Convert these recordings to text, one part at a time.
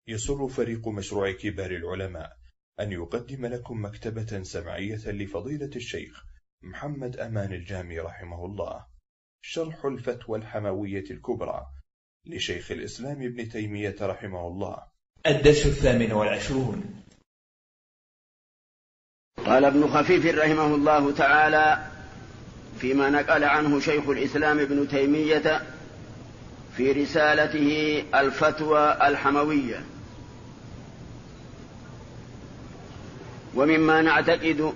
يسر فريق مشروع كبار العلماء أن يقدم لكم مكتبة سمعية لفضيلة الشيخ محمد أمان الجامي رحمه الله، شرح الفتوى الحموية الكبرى لشيخ الإسلام ابن تيمية رحمه الله. الدرس 28. قال ابن خفيف رحمه الله تعالى فيما نقل عنه شيخ الإسلام ابن تيمية في رسالته الفتوى الحموية: ومما نعتقد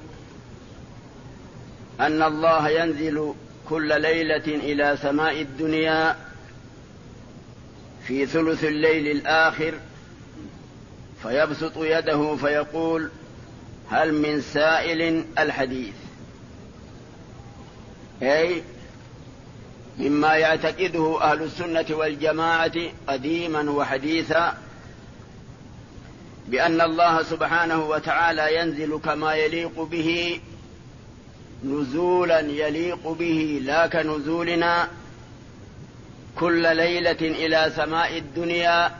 أن الله ينزل كل ليلة إلى سماء الدنيا في ثلث الليل الآخر فيبسط يده فيقول: هل من سائل؟ الحديث. أي مما يعتقده أهل السنة والجماعة قديما وحديثا بأن الله سبحانه وتعالى ينزل كما يليق به، نزولا يليق به لا كنزولنا، كل ليلة إلى سماء الدنيا،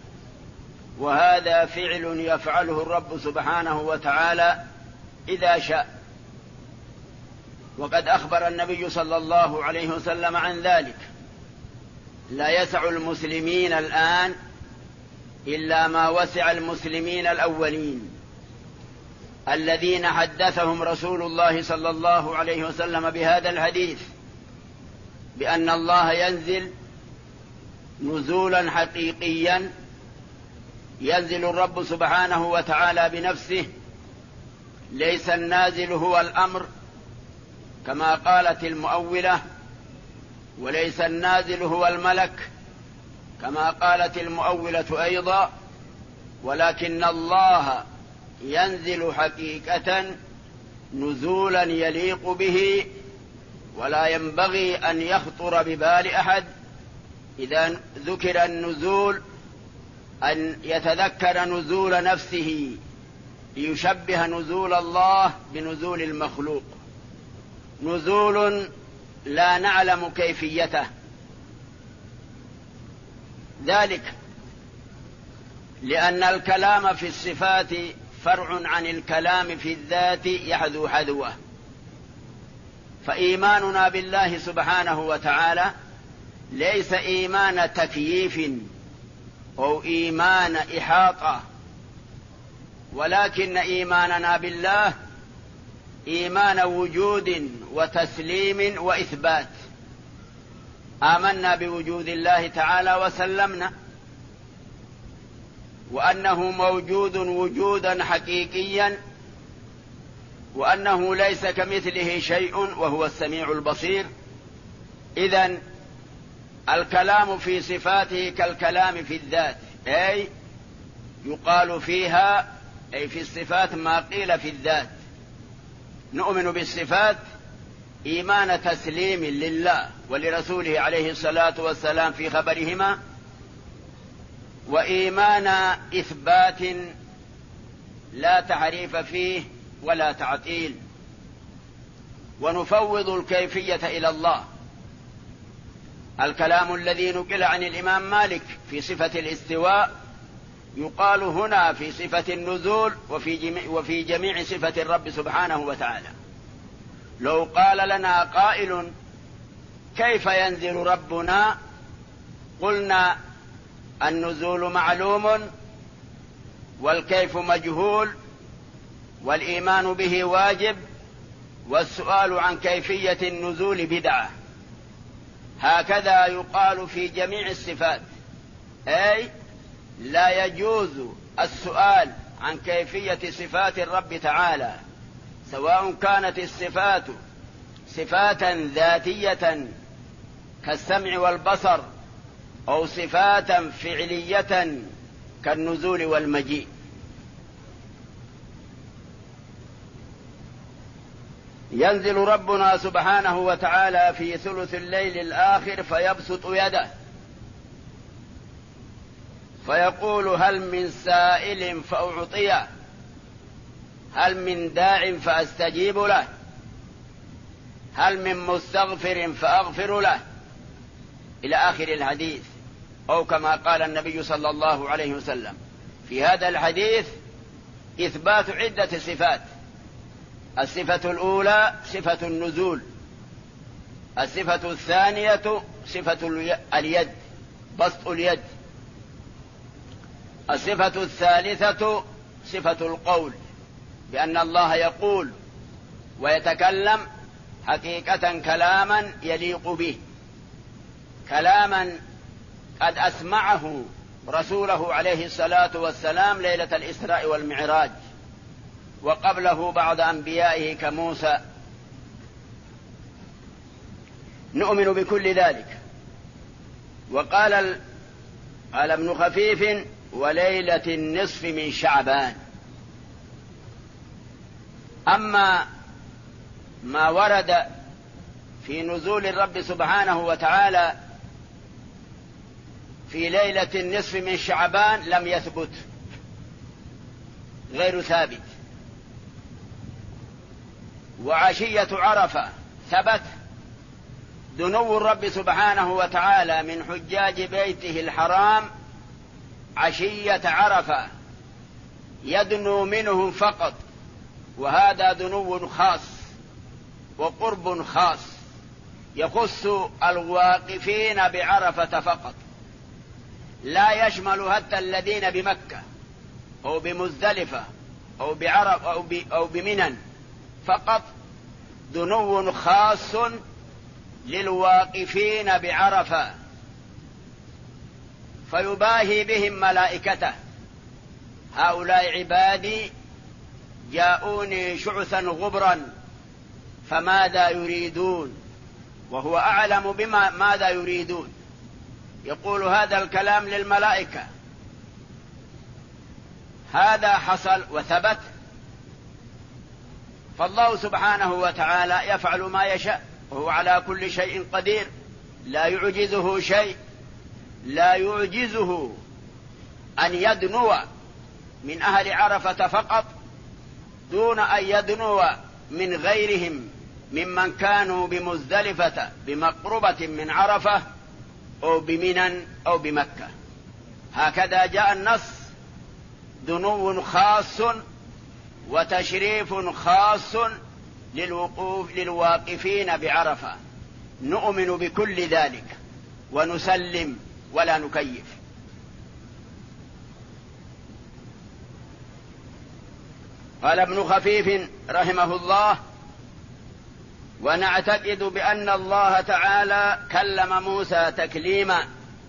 وهذا فعل يفعله الرب سبحانه وتعالى إذا شاء. وقد أخبر النبي صلى الله عليه وسلم عن ذلك: لا يسع المسلمين الآن إلا ما وسع المسلمين الأولين الذين حدثهم رسول الله صلى الله عليه وسلم بهذا الحديث، بأن الله ينزل نزولا حقيقيا، ينزل الرب سبحانه وتعالى بنفسه، ليس النازل هو الأمر كما قالت المؤولة، وليس النازل هو الملك كما قالت المؤولة أيضا، ولكن الله ينزل حقيقة نزولا يليق به، ولا ينبغي أن يخطر ببال أحد إذا ذكر النزول أن يتذكر نزول نفسه ليشبه نزول الله بنزول المخلوق، نزول لا نعلم كيفيته. ذلك لأن الكلام في الصفات فرع عن الكلام في الذات يحذو حذوه، فإيماننا بالله سبحانه وتعالى ليس إيمان تكييف أو إيمان إحاطة، ولكن إيماننا بالله إيمان وجود وتسليم وإثبات. آمنا بوجود الله تعالى وسلمنا، وأنه موجود وجودا حقيقيا، وأنه ليس كمثله شيء وهو السميع البصير. إذن الكلام في صفاته كالكلام في الذات، أي يقال فيها أي في الصفات ما قيل في الذات. نؤمن بالصفات إيمان تسليم لله ولرسوله عليه الصلاة والسلام في خبرهما، وإيمان إثبات لا تحريف فيه ولا تعطيل، ونفوض الكيفية إلى الله. الكلام الذي نقل عن الإمام مالك في صفة الاستواء يقال هنا في صفة النزول وفي جميع صفة الرب سبحانه وتعالى. لو قال لنا قائل: كيف ينزل ربنا؟ قلنا: النزول معلوم، والكيف مجهول، والإيمان به واجب، والسؤال عن كيفية النزول بدعة. هكذا يقال في جميع الصفات، أي لا يجوز السؤال عن كيفية صفات الرب تعالى، سواء كانت الصفات صفاتا ذاتية كالسمع والبصر، أو صفاتا فعلية كالنزول والمجيء. ينزل ربنا سبحانه وتعالى في ثلث الليل الآخر فيبسط يده فيقول: هل من سائل فأعطيه، هل من داع فأستجيب له، هل من مستغفر فأغفر له، إلى آخر الحديث. أو كما قال النبي صلى الله عليه وسلم: في هذا الحديث إثبات عدة صفات. الصفة الأولى صفة النزول، الصفة الثانية صفة اليد، بسط اليد، الصفة الثالثة صفة القول، بأن الله يقول ويتكلم حقيقة كلاما يليق به، كلاما قد أسمعه رسوله عليه الصلاة والسلام ليلة الإسراء والمعراج، وقبله بعض أنبيائه كموسى. نؤمن بكل ذلك. وقال ابن خفيف: وليلة النصف من شعبان. أما ما ورد في نزول الرب سبحانه وتعالى في ليلة النصف من شعبان لم يثبت، غير ثابت. وعشية عرفة ثبت دنو الرب سبحانه وتعالى من حجاج بيته الحرام عشية عرفة، يدنو منهم فقط، وهذا دنو خاص وقرب خاص يخص الواقفين بعرفة فقط، لا يشمل حتى الذين بمكة أو بمزدلفة أو بعرف أو بمنن، فقط دنو خاص للواقفين بعرفة، فيباهي بهم ملائكته: هؤلاء عبادي جاءوني شعثا غبرا فماذا يريدون، وهو أعلم بما ماذا يريدون. يقول هذا الكلام للملائكة. هذا حصل وثبت. فالله سبحانه وتعالى يفعل ما يشاء، وهو على كل شيء قدير، لا يعجزه شيء، لا يعجزه أن يدنو من أهل عرفة فقط دون أن يدنو من غيرهم ممن كانوا بمزدلفة بمقربة من عرفة أو بمنن أو بمكة. هكذا جاء النص: دنو خاص وتشريف خاص للواقفين بعرفة. نؤمن بكل ذلك ونسلم ولا نكيف. قال ابن خفيف رحمه الله: ونعتقد بأن الله تعالى كلم موسى تكليما.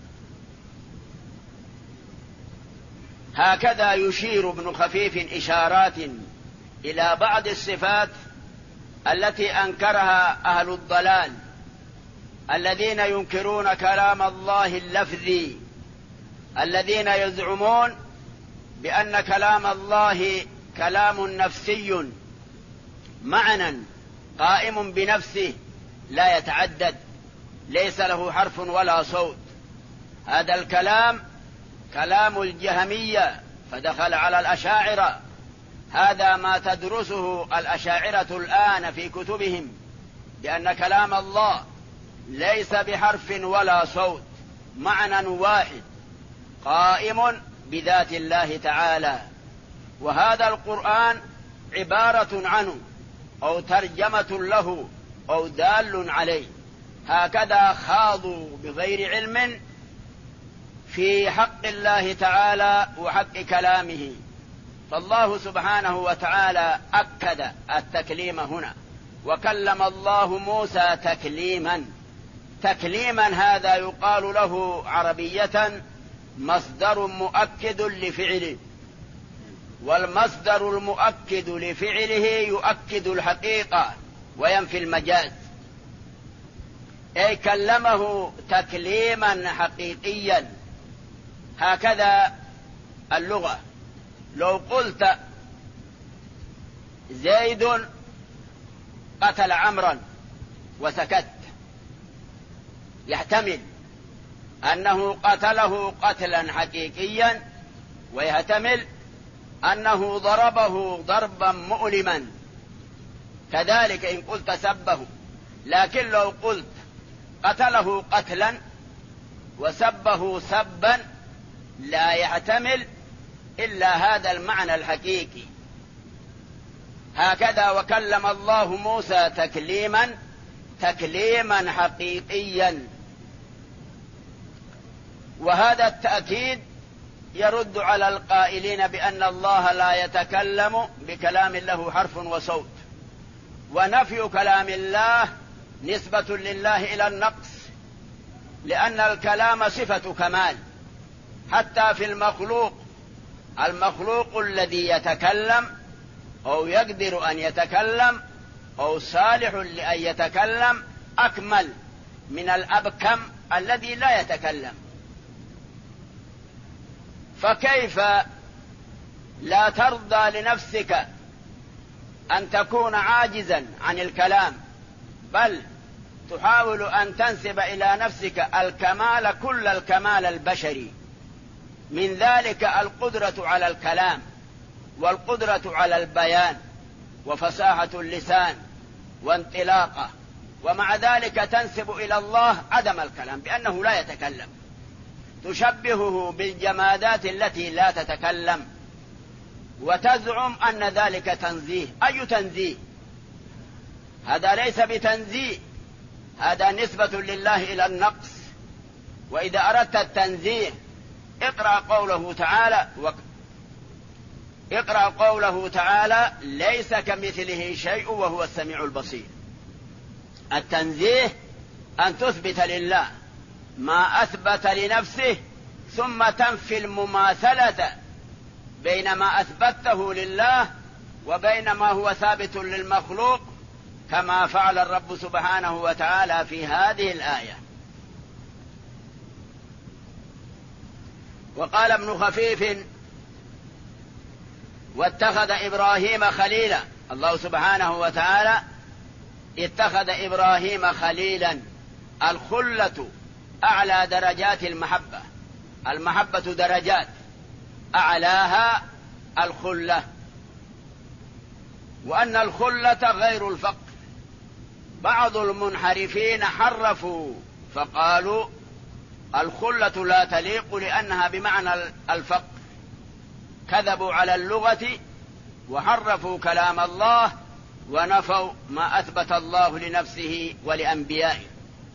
هكذا يشير ابن خفيف إشارات إلى بعض الصفات التي أنكرها أهل الضلال الذين ينكرون كلام الله اللفظي، الذين يزعمون بأن كلام الله كلام نفسي معنى قائم بنفسه لا يتعدد، ليس له حرف ولا صوت. هذا الكلام كلام الجهمية، فدخل على الأشاعرة. هذا ما تدرسه الأشاعرة الآن في كتبهم، بأن كلام الله ليس بحرف ولا صوت، معنى واحد قائم بذات الله تعالى. وهذا القرآن عبارة عنه أو ترجمة له أو دال عليه. هكذا خاضوا بغير علم في حق الله تعالى وحق كلامه. فالله سبحانه وتعالى أكد التكليم هنا: وكلم الله موسى تكليما. تكليما هذا يقال له عربية مصدر مؤكد لفعله، والمصدر المؤكد لفعله يؤكد الحقيقة وينفي المجاز، أي كلمه تكليما حقيقيا. هكذا اللغة. لو قلت زيد قتل عمرا وسكت، يحتمل أنه قتله قتلا حقيقيا، ويحتمل أنه ضربه ضربا مؤلما، كذلك إن قلت سبه. لكن لو قلت قتله قتلا وسبه سبا لا يحتمل إلا هذا المعنى الحقيقي. هكذا وكلم الله موسى تكليما حقيقيا. وهذا التأكيد يرد على القائلين بأن الله لا يتكلم بكلام له حرف وصوت، ونفي كلام الله نسبة لله إلى النقص، لأن الكلام صفة كمال. حتى في المخلوق الذي يتكلم أو يقدر أن يتكلم أو صالح لأن يتكلم أكمل من الأبكم الذي لا يتكلم. فكيف لا ترضى لنفسك أن تكون عاجزا عن الكلام، بل تحاول أن تنسب إلى نفسك الكمال، كل الكمال البشري، من ذلك القدرة على الكلام والقدرة على البيان وفصاحة اللسان وانطلاقه، ومع ذلك تنسب إلى الله عدم الكلام بأنه لا يتكلم، تشبهه بالجمادات التي لا تتكلم، وتزعم أن ذلك تنزيه. أي تنزيه؟ هذا ليس بتنزيه، هذا نسبة لله إلى النقص. وإذا أردت التنزيه اقرأ قوله تعالى ليس كمثله شيء وهو السميع البصير. التنزيه أن تثبت لله ما أثبت لنفسه، ثم تنفي المماثلة بين ما أثبته لله وبين ما هو ثابت للمخلوق، كما فعل الرب سبحانه وتعالى في هذه الآية. وقال ابن خفيف واتخذ إبراهيم خليلا. الله سبحانه وتعالى اتخذ إبراهيم خليلا. الخلة أعلى درجات المحبة، المحبة درجات، أعلاها الخلة، وأن الخلة غير الفقر. بعض المنحرفين حرفوا فقالوا الخلة لا تليق لأنها بمعنى الفقر، كذبوا على اللغة وحرفوا كلام الله ونفوا ما أثبت الله لنفسه ولأنبيائه.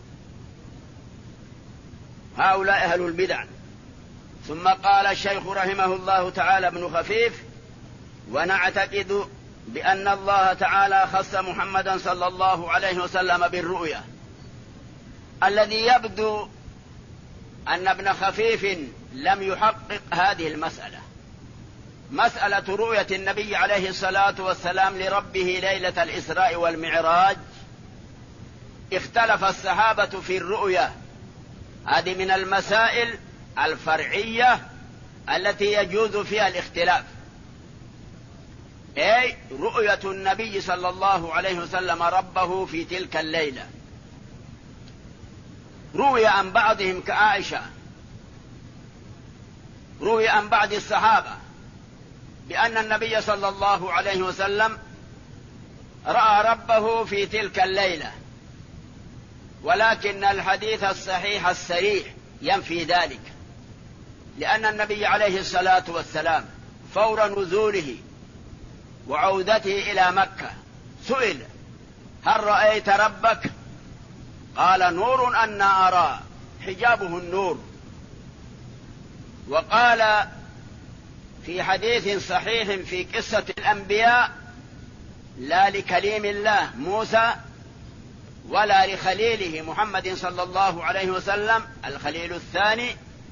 هؤلاء أهل البدع. ثم قال الشيخ رحمه الله تعالى ابن خفيف: ونعتقد بأن الله تعالى خص محمدا صلى الله عليه وسلم بالرؤيا. الذي يبدو أن ابن خفيف لم يحقق هذه المسألة، مسألة رؤية النبي عليه الصلاة والسلام لربه ليلة الإسراء والمعراج. اختلف الصحابة في الرؤيا، هذه من المسائل الفرعية التي يجوز فيها الاختلاف، أي رؤية النبي صلى الله عليه وسلم ربه في تلك الليلة. روي عن بعضهم كعائشة، روي عن بعض الصحابة بأن النبي صلى الله عليه وسلم رأى ربه في تلك الليلة، ولكن الحديث الصحيح الصريح ينفي ذلك، لأن النبي عليه الصلاة والسلام فور نزوله وعودته إلى مكة سئل: هل رأيت ربك؟ قال: نور أنا أرى، حجابه النور. وقال في حديث صحيح في قصة الأنبياء: لا لكليم الله موسى ولا لخليله محمد صلى الله عليه وسلم الخليل الثاني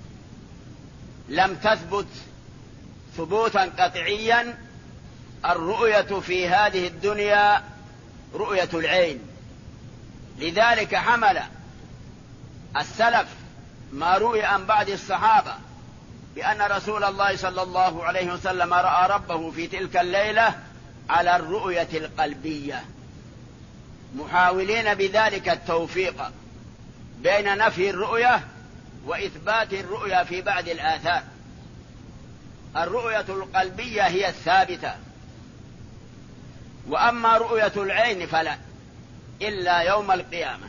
لم تثبت ثبوتا قطعيا الرؤية في هذه الدنيا رؤية العين. لذلك حمل السلف ما روي عن بعض الصحابة بأن رسول الله صلى الله عليه وسلم رأى ربه في تلك الليلة على الرؤية القلبية، محاولين بذلك التوفيق بين نفي الرؤية وإثبات الرؤية في بعض الآثار. الرؤية القلبية هي الثابتة، وأما رؤية العين فلا، إلا يوم القيامة.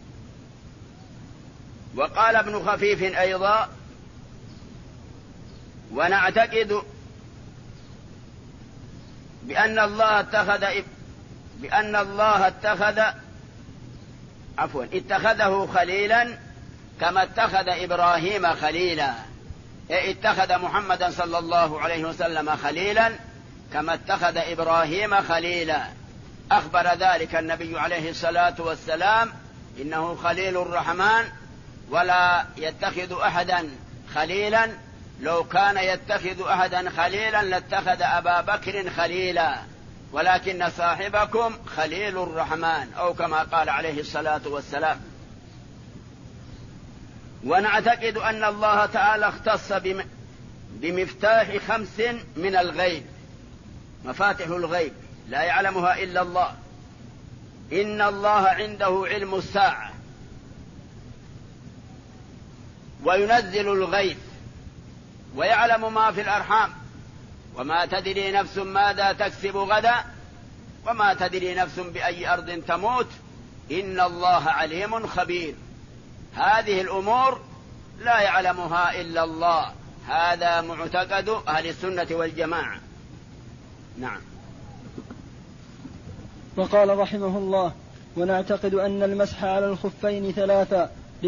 وقال ابن خفيف أيضا: ونعتقد بأن الله اتخذه خليلا كما اتخذ إبراهيم خليلا، اتخذ محمدا صلى الله عليه وسلم خليلا كما اتخذ إبراهيم خليلا. أخبر ذلك النبي عليه الصلاة والسلام إنه خليل الرحمن ولا يتخذ أحدا خليلا، لو كان يتخذ أحدا خليلا لاتخذ أبا بكر خليلا، ولكن صاحبكم خليل الرحمن، أو كما قال عليه الصلاة والسلام. ونعتقد أن الله تعالى اختص بمفتاح 5 من الغيب، مفاتح الغيب لا يعلمها إلا الله. إن الله عنده علم الساعة وينزل الغيث ويعلم ما في الأرحام وما تدري نفس ماذا تكسب غدا وما تدري نفس بأي أرض تموت إن الله عليم خبير. هذه الأمور لا يعلمها إلا الله، هذا معتقد أهل السنة والجماعة. نعم. وقال رحمه الله: ونعتقد أن المسح على الخفين 3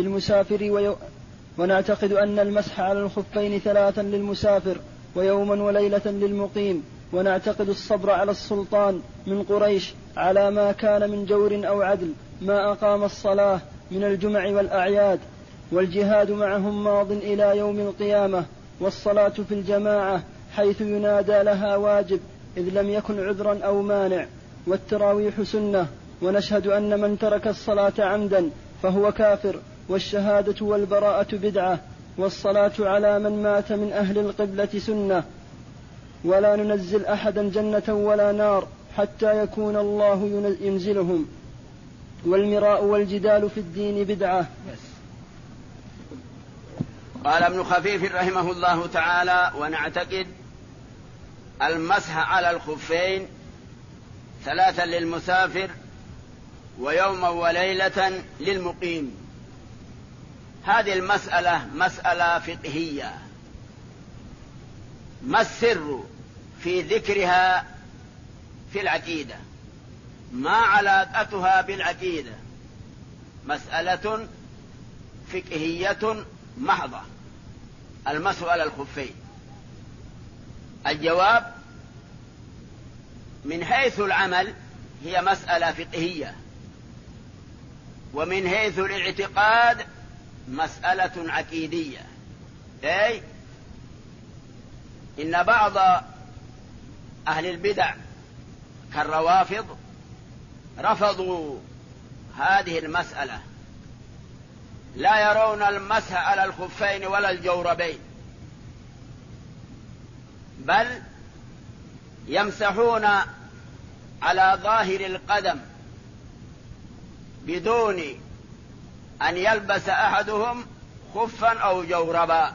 للمسافر ويوما وليلة للمقيم. ونعتقد الصبر على السلطان من قريش على ما كان من جور أو عدل ما أقام الصلاة من الجمع والأعياد، والجهاد معهم ماض إلى يوم القيامة، والصلاة في الجماعة حيث ينادى لها واجب إذ لم يكن عذرا أو مانع، والتراويح سنة. ونشهد أن من ترك الصلاة عمدا فهو كافر، والشهادة والبراءة بدعة، والصلاة على من مات من أهل القبلة سنة. ولا ننزل أحدا جنة ولا نار حتى يكون الله ينزلهم. والمراء والجدال في الدين بدعة. قال ابن خفيف رحمه الله تعالى: ونعتقد المسح على الخفين 3 للمسافر ويوما وليلة للمقيم. هذه المسألة مسألة فقهية. ما السر في ذكرها في العقيدة؟ ما علاقتها بالعقيدة؟ مسألة فقهية محضة، المسح على الخفين. الجواب: من حيث العمل هي مسألة فقهية، ومن حيث الاعتقاد مسألة عقيدية. أي إن بعض أهل البدع كالروافض رفضوا هذه المسألة، لا يرون المسح على الخفين ولا الجوربين، بل يمسحون على ظاهر القدم بدون أن يلبس أحدهم خفا أو جوربا،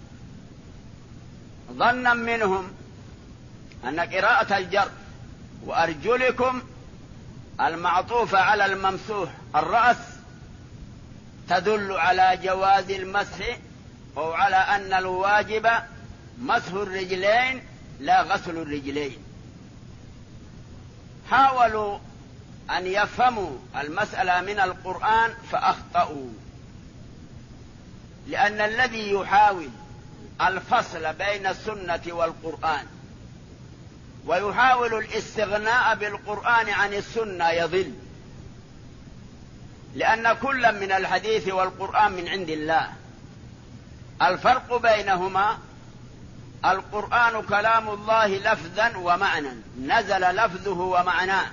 ظنا منهم أن قراءة الجر وأرجلكم المعطوفة على الممسوح الرأس تدل على جواز المسح، أو على أن الواجب مسح الرجلين لا غسل الرجلين. حاولوا أن يفهموا المسألة من القرآن فأخطأوا، لأن الذي يحاول الفصل بين السنة والقرآن ويحاول الاستغناء بالقرآن عن السنة يضل، لأن كل من الحديث والقرآن من عند الله. الفرق بينهما: القرآن كلام الله لفظا ومعنى، نزل لفظه ومعناه،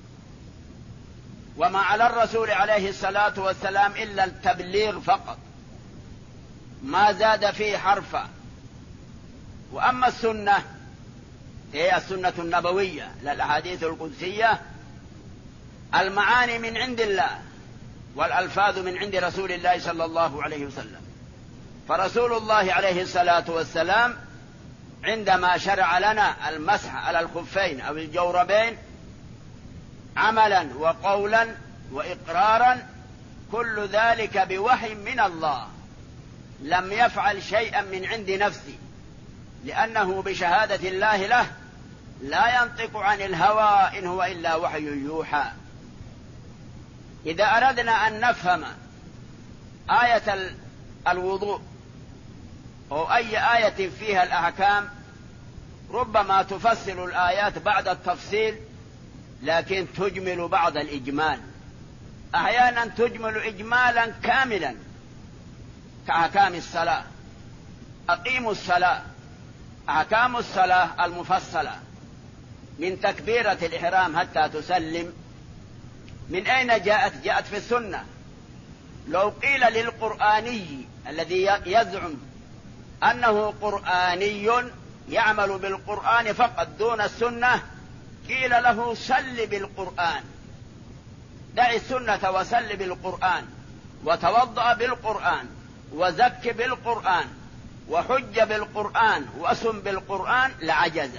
وما على الرسول عليه الصلاة والسلام إلا التبليغ فقط، ما زاد فيه حرفا. وأما السنة هي السنة النبوية للأحاديث القدسية، المعاني من عند الله والألفاظ من عند رسول الله صلى الله عليه وسلم. فرسول الله عليه الصلاة والسلام عندما شرع لنا المسح على الخفين أو الجوربين عملا وقولا وإقرارا، كل ذلك بوحي من الله، لم يفعل شيئا من عند نفسه، لأنه بشهادة الله له لا ينطق عن الهوى إن هو إلا وحي يوحى. إذا أردنا أن نفهم آية الوضوء أو أي آية فيها الأحكام ربما تفصل الآيات بعد التفصيل، لكن تجمل بعض الإجمال، أحيانا تجمل إجمالا كاملا كأحكام الصلاة. أقيموا الصلاة، أحكام الصلاة المفصلة من تكبيرة الإحرام حتى تسلم من أين جاءت؟ جاءت في السنة. لو قيل للقرآني الذي يزعم أنه قرآني يعمل بالقرآن فقط دون السنة، قيل له سل بالقرآن، دع السنة وسل بالقرآن، وتوضأ بالقرآن، وزك بالقرآن، وحج بالقرآن، وأسم بالقرآن، لعجز،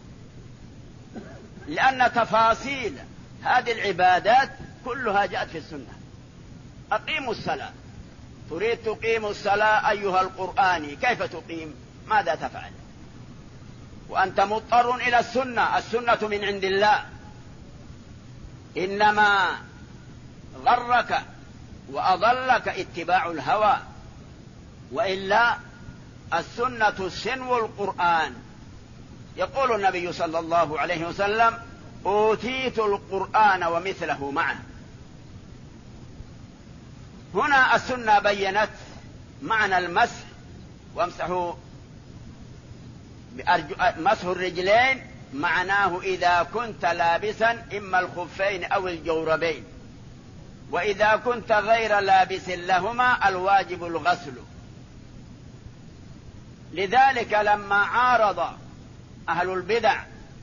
لأن تفاصيل هذه العبادات كلها جاءت في السنة. أقيموا الصلاة، تريد تقيم الصلاة أيها القرآني، كيف تقيم؟ ماذا تفعل؟ وأنت مضطر إلى السنة، السنة من عند الله، إنما غرك وأضلك اتباع الهوى، وإلا السنة سنو القرآن. يقول النبي صلى الله عليه وسلم: أوتيت القرآن ومثله معه. هنا السنة بينت معنى المسح، وامسحوا مسح الرجلين معناه إذا كنت لابسا إما الخفين أو الجوربين، وإذا كنت غير لابس لهما الواجب الغسل. لذلك لما عارض أهل البدع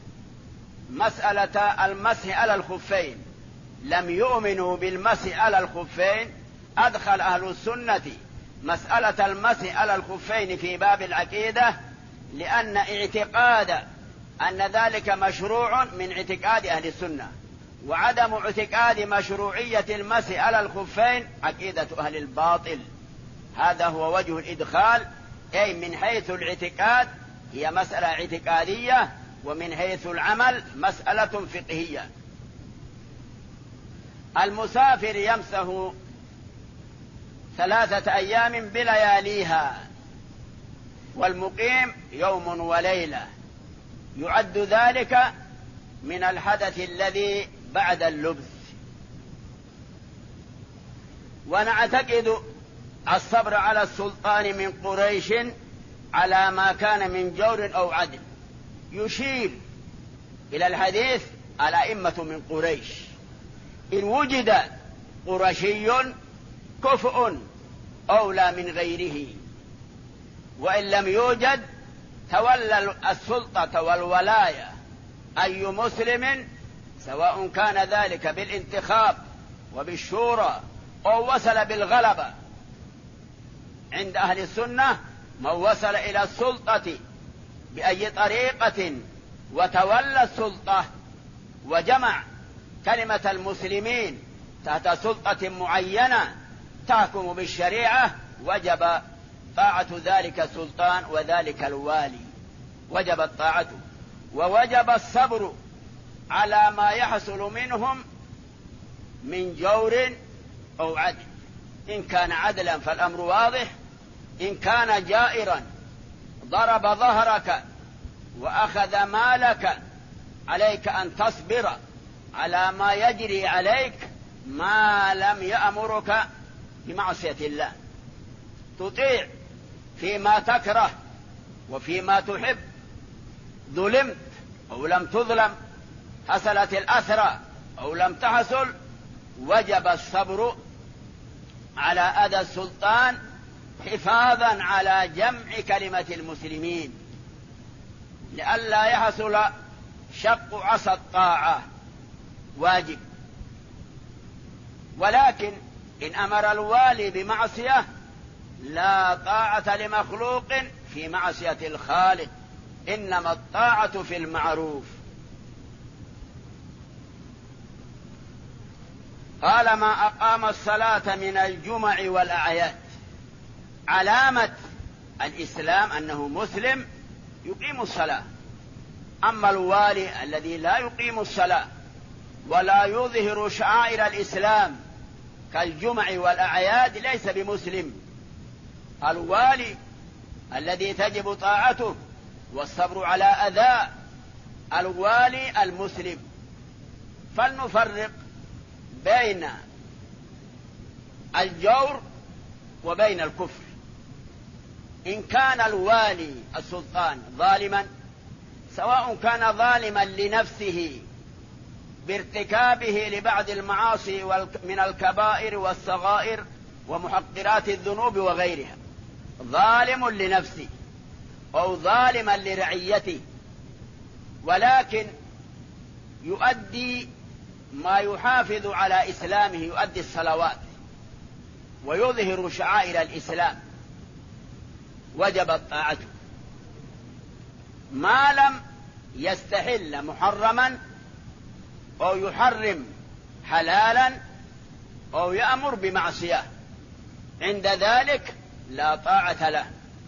مسألة المسح على الخفين لم يؤمنوا بالمسح على الخفين، أدخل أهل السنة مسألة المسح على الخفين في باب العقيدة، لأن اعتقاد أن ذلك مشروع من اعتقاد أهل السنة، وعدم اعتقاد مشروعية المسح على الخفين عقيدة أهل الباطل. هذا هو وجه الإدخال، أي من حيث الاعتقاد هي مسألة اعتقادية، ومن حيث العمل مسألة فقهية. المسافر يمسح 3 أيام بلياليها، والمقيم يوم وليلة، يعد ذلك من الحدث الذي بعد اللبس. ونعتقد الصبر على السلطان من قريش على ما كان من جور أو عدل، يشير إلى الحديث الأئمة من قريش. إن وجد قرشي كفء أولى من غيره، وإن لم يوجد تولى السلطة والولاية أي مسلم، سواء كان ذلك بالانتخاب وبالشورى أو وصل بالغلبة. عند أهل السنة من وصل إلى السلطة بأي طريقة وتولى السلطة وجمع كلمة المسلمين تحت سلطة معينة تحكم بالشريعة، وجب طاعة ذلك السلطان وذلك الوالي، وجبت طاعته، ووجب الصبر على ما يحصل منهم من جور أو عدل. إن كان عدلا فالأمر واضح، إن كان جائرا ضرب ظهرك وأخذ مالك عليك أن تصبر على ما يجري عليك ما لم يأمرك بمعصية الله، تطيع فيما تكره وفيما تحب، ظلمت أو لم تظلم، حصلت الأثرة أو لم تحصل، وجب الصبر على أذى السلطان حفاظا على جمع كلمة المسلمين، لئلا يحصل شق عصا الطاعة، واجب. ولكن إن أمر الوالي بمعصية لا طاعة لمخلوق في معصية الخالق، إنما الطاعة في المعروف. قال: ما أقام الصلاة من الجمع والأعياد. علامة الإسلام أنه مسلم يقيم الصلاة. أما الوالي الذي لا يقيم الصلاة ولا يظهر شعائر الإسلام كالجمع والأعياد ليس بمسلم. الوالي الذي تجب طاعته والصبر على أذى الوالي المسلم. فلنفرق بين الجور وبين الكفر. إن كان الوالي السلطان ظالما، سواء كان ظالما لنفسه بارتكابه لبعض المعاصي من الكبائر والصغائر ومحقرات الذنوب وغيرها، ظالم لنفسه أو ظالما لرعيته، ولكن يؤدي ما يحافظ على إسلامه، يؤدي الصلوات ويظهر شعائر الإسلام، وجبت طاعته ما لم يستحل محرما أو يحرم حلالا أو يأمر بمعصية، عند ذلك لا طاعة له.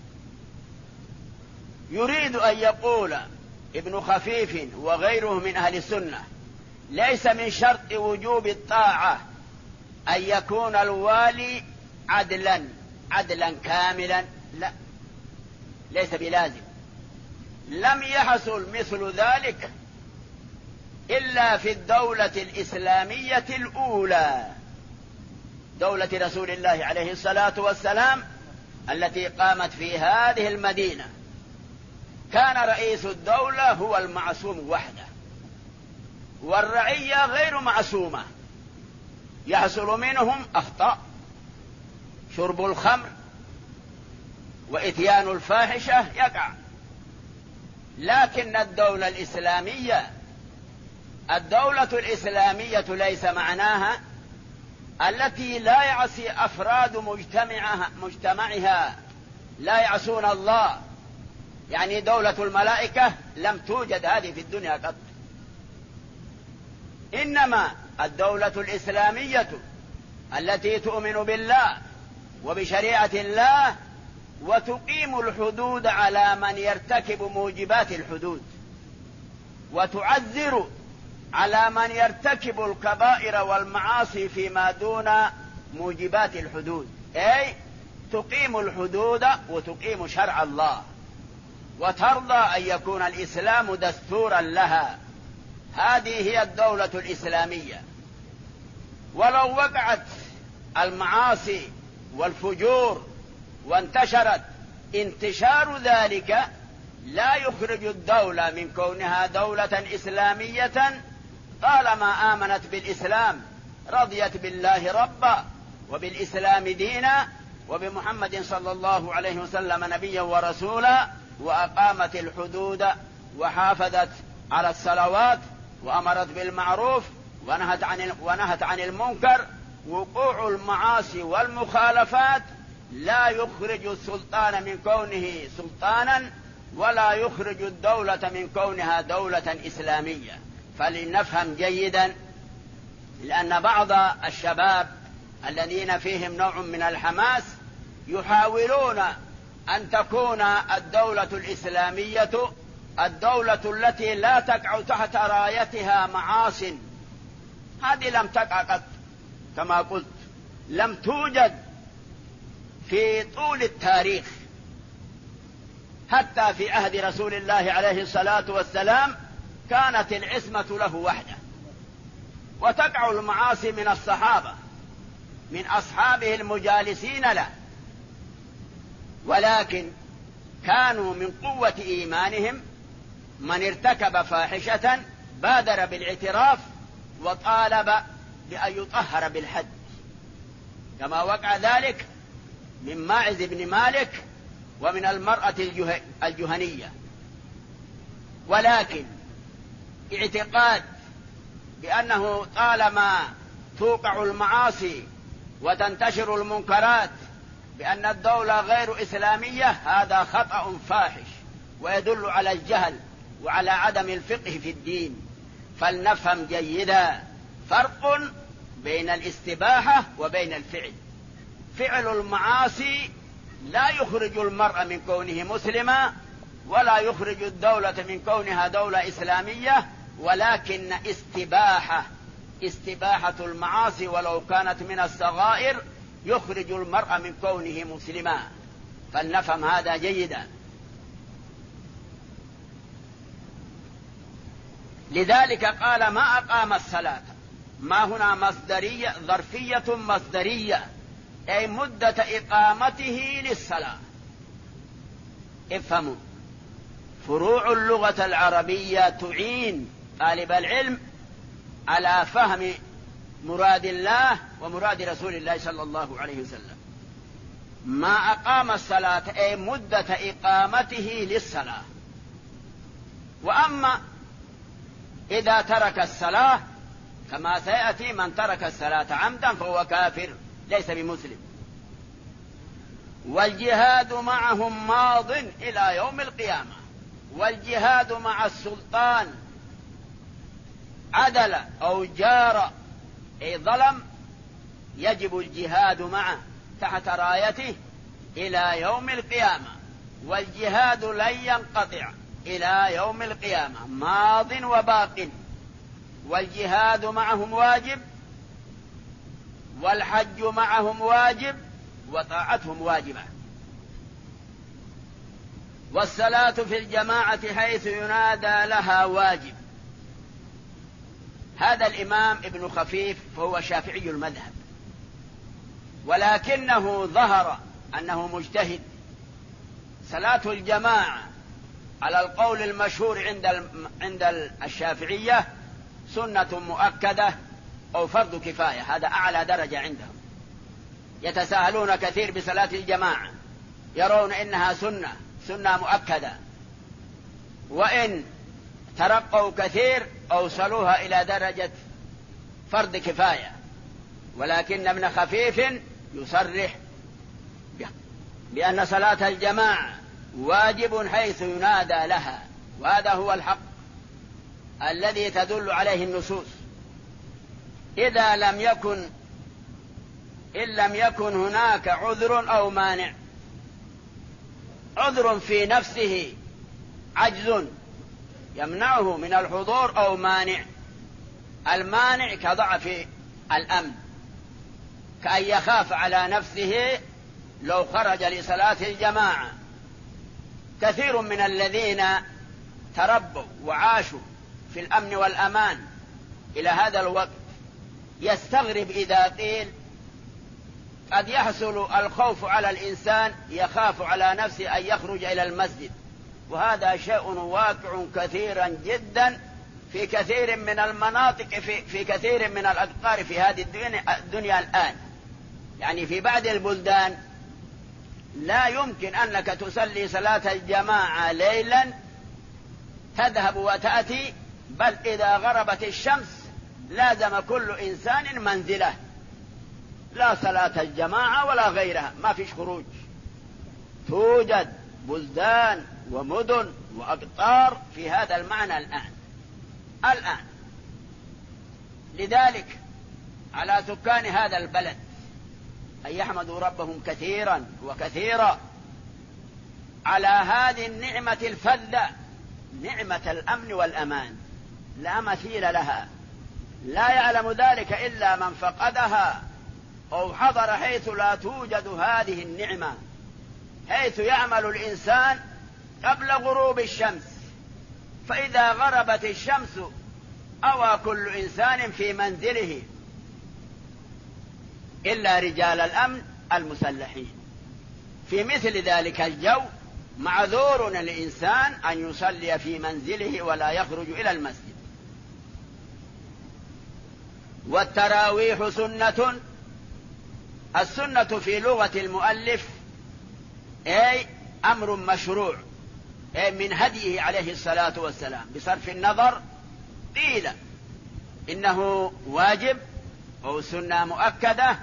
يريد أن يقول ابن خفيف وغيره من أهل السنة ليس من شرط وجوب الطاعة أن يكون الوالي عدلا كاملا، لا، ليس بلازم. لم يحصل مثل ذلك إلا في الدولة الإسلامية الأولى، دولة رسول الله عليه الصلاة والسلام التي قامت في هذه المدينة. كان رئيس الدولة هو المعصوم وحده، والرعية غير معصومة، يحصل منهم أخطاء، شرب الخمر وإتيان الفاحشة يقع. لكن الدولة الإسلامية ليس معناها التي لا يعصي أفراد مجتمعها لا يعصون الله، يعني دولة الملائكة لم توجد هذه في الدنيا قط. إنما الدولة الإسلامية التي تؤمن بالله وبشريعة الله وتقيم الحدود على من يرتكب موجبات الحدود، وتعذر على من يرتكب الكبائر والمعاصي فيما دون موجبات الحدود، أي تقيم الحدود وتقيم شرع الله، وترضى أن يكون الإسلام دستورا لها. هذه هي الدولة الإسلامية. ولو وقعت المعاصي والفجور وانتشرت، انتشار ذلك لا يخرج الدولة من كونها دولة إسلامية طالما آمنت بالإسلام، رضيت بالله ربا وبالإسلام دينا وبمحمد صلى الله عليه وسلم نبيا ورسولا، وأقامت الحدود وحافظت على الصلوات وأمرت بالمعروف ونهت عن المنكر. وقوع المعاصي والمخالفات لا يخرج السلطان من كونه سلطانا، ولا يخرج الدولة من كونها دولة إسلامية. فلنفهم جيدا، لأن بعض الشباب الذين فيهم نوع من الحماس يحاولون أن تكون الدولة الإسلامية الدولة التي لا تقع تحت رايتها معاصٍ. هذه لم تقع قط، كما قلت لم توجد في طول التاريخ، حتى في عهد رسول الله عليه الصلاة والسلام كانت العصمة له وحده، وتقع المعاصي من الصحابة من أصحابه المجالسين له، ولكن كانوا من قوة إيمانهم من ارتكب فاحشة بادر بالاعتراف وطالب بأن يطهر بالحد، كما وقع ذلك من ماعز بن مالك ومن المرأة الجهنية. ولكن اعتقاد بأنه طالما توقع المعاصي وتنتشر المنكرات بأن الدولة غير إسلامية، هذا خطأ فاحش ويدل على الجهل وعلى عدم الفقه في الدين. فلنفهم جيدا فرق بين الاستباحة وبين الفعل. فعل المعاصي لا يخرج المرء من كونه مسلما ولا يخرج الدولة من كونها دولة إسلامية، ولكن استباحة المعاصي ولو كانت من الصغائر يخرج المرء من كونه مسلما، فلنفهم هذا جيدا. لذلك قال ما أقام الصلاة، ما هنا مصدرية ظرفية مصدرية، أي مدة إقامته للصلاة. افهموا، فروع اللغة العربية تعين طالب العلم على فهم مراد الله ومراد رسول الله صلى الله عليه وسلم. ما أقام الصلاة أي مدة إقامته للصلاة. وأما إذا ترك الصلاة كما سيأتي، من ترك الصلاة عمدا فهو كافر ليس بمسلم. والجهاد معهم ماض إلى يوم القيامة. والجهاد مع السلطان عدل أو جار أي ظلم يجب الجهاد معه تحت رايته إلى يوم القيامة، والجهاد لن ينقطع إلى يوم القيامة، ماض وباق. والجهاد معهم واجب، والحج معهم واجب، وطاعتهم واجبة. والصلاة في الجماعة حيث ينادى لها واجب. هذا الإمام ابن خفيف فهو شافعي المذهب، ولكنه ظهر أنه مجتهد. صلاة الجماعة على القول المشهور عند الشافعية سنة مؤكدة أو فرض كفاية، هذا أعلى درجة عندهم. يتساهلون كثير بصلاة الجماعة، يرون إنها سنة مؤكدة، وإن ترقوا كثير أوصلوها إلى درجة فرض كفاية. ولكن ابن خفيف يصرح بأن صلاة الجماعة واجب حيث ينادى لها، وهذا هو الحق الذي تدل عليه النصوص. إن لم يكن هناك عذر أو مانع. عذر في نفسه عجز يمنعه من الحضور أو مانع. المانع كضعف الأمن، كأن يخاف على نفسه لو خرج لصلاة الجماعة. كثير من الذين تربوا وعاشوا في الأمن والأمان إلى هذا الوقت يستغرب إذا قيل قد يحصل الخوف على الإنسان، يخاف على نفسه أن يخرج إلى المسجد، وهذا شيء واقع كثيرا جدا في كثير من المناطق، في كثير من الأقطار في هذه الدنيا الآن. يعني في بعض البلدان لا يمكن أنك تصلي صلاة الجماعة ليلا تذهب وتأتي، بل إذا غربت الشمس لازم كل إنسان منزله، لا صلاة الجماعة ولا غيرها، ما فيش خروج. توجد بلدان ومدن وأقطار في هذا المعنى الآن. لذلك على سكان هذا البلد أن يحمدوا ربهم كثيرا وكثيرا على هذه النعمة الفذة، نعمة الأمن والأمان، لا مثيل لها. لا يعلم ذلك إلا من فقدها أو حضر حيث لا توجد هذه النعمة، حيث يعمل الإنسان قبل غروب الشمس، فإذا غربت الشمس أوى كل إنسان في منزله إلا رجال الأمن المسلحين. في مثل ذلك الجو معذور الإنسان أن يصلي في منزله ولا يخرج إلى المسجد. والتراويح سنة. السنة في لغة المؤلف أي أمر مشروع، أي من هديه عليه الصلاة والسلام، بصرف النظر قيل إنه واجب أو سنة مؤكدة،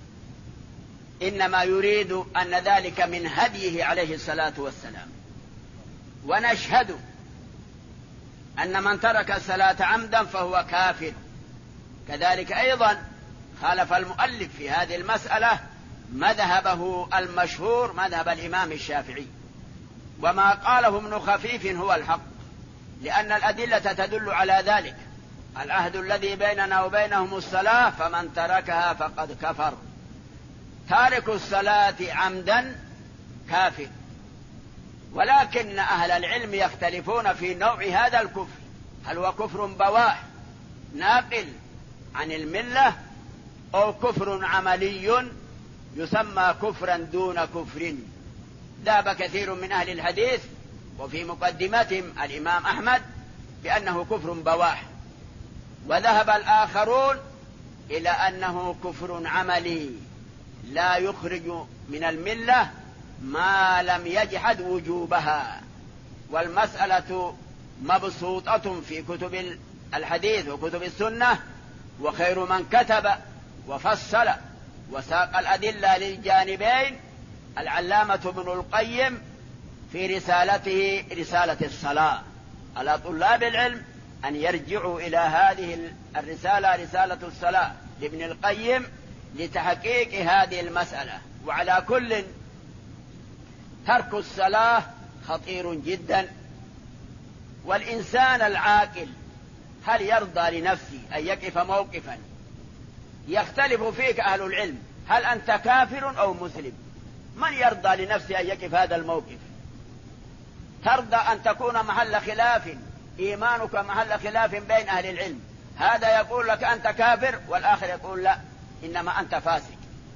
إنما يريد أن ذلك من هديه عليه الصلاة والسلام. ونشهد أن من ترك الصلاة عمدا فهو كافر. كذلك أيضا خالف المؤلف في هذه المسألة مذهبه المشهور، مذهب الإمام الشافعي، وما قاله ابن خفيف هو الحق، لأن الأدلة تدل على ذلك. العهد الذي بيننا وبينهم الصلاة، فمن تركها فقد كفر. تارك الصلاة عمدا كافر. ولكن أهل العلم يختلفون في نوع هذا الكفر، هل هو كفر بواح ناقل عن الملة، أو كفر عملي يسمى كفرا دون كفر. ذهب كثير من أهل الحديث وفي مقدمتهم الإمام أحمد بأنه كفر بواح، وذهب الآخرون إلى أنه كفر عملي لا يخرج من الملة ما لم يجحد وجوبها. والمسألة مبسوطة في كتب الحديث وكتب السنة، وخير من كتب وفصل وساق الأدلة للجانبين العلامة ابن القيم في رسالته رسالة الصلاة. على طلاب العلم أن يرجعوا إلى هذه الرسالة، رسالة الصلاة لابن القيم، لتحقيق هذه المسألة. وعلى كل، ترك الصلاة خطير جدا، والإنسان العاقل هل يرضى لنفسه أن يقف موقفا يختلف فيك أهل العلم هل أنت كافر أو مسلم؟ من يرضى لنفسه أن يقف هذا الموقف؟ ترضى أن تكون محل خلاف، إيمانك محل خلاف بين أهل العلم، هذا يقول لك أنت كافر والآخر يقول لا إنما أنت فاسق؟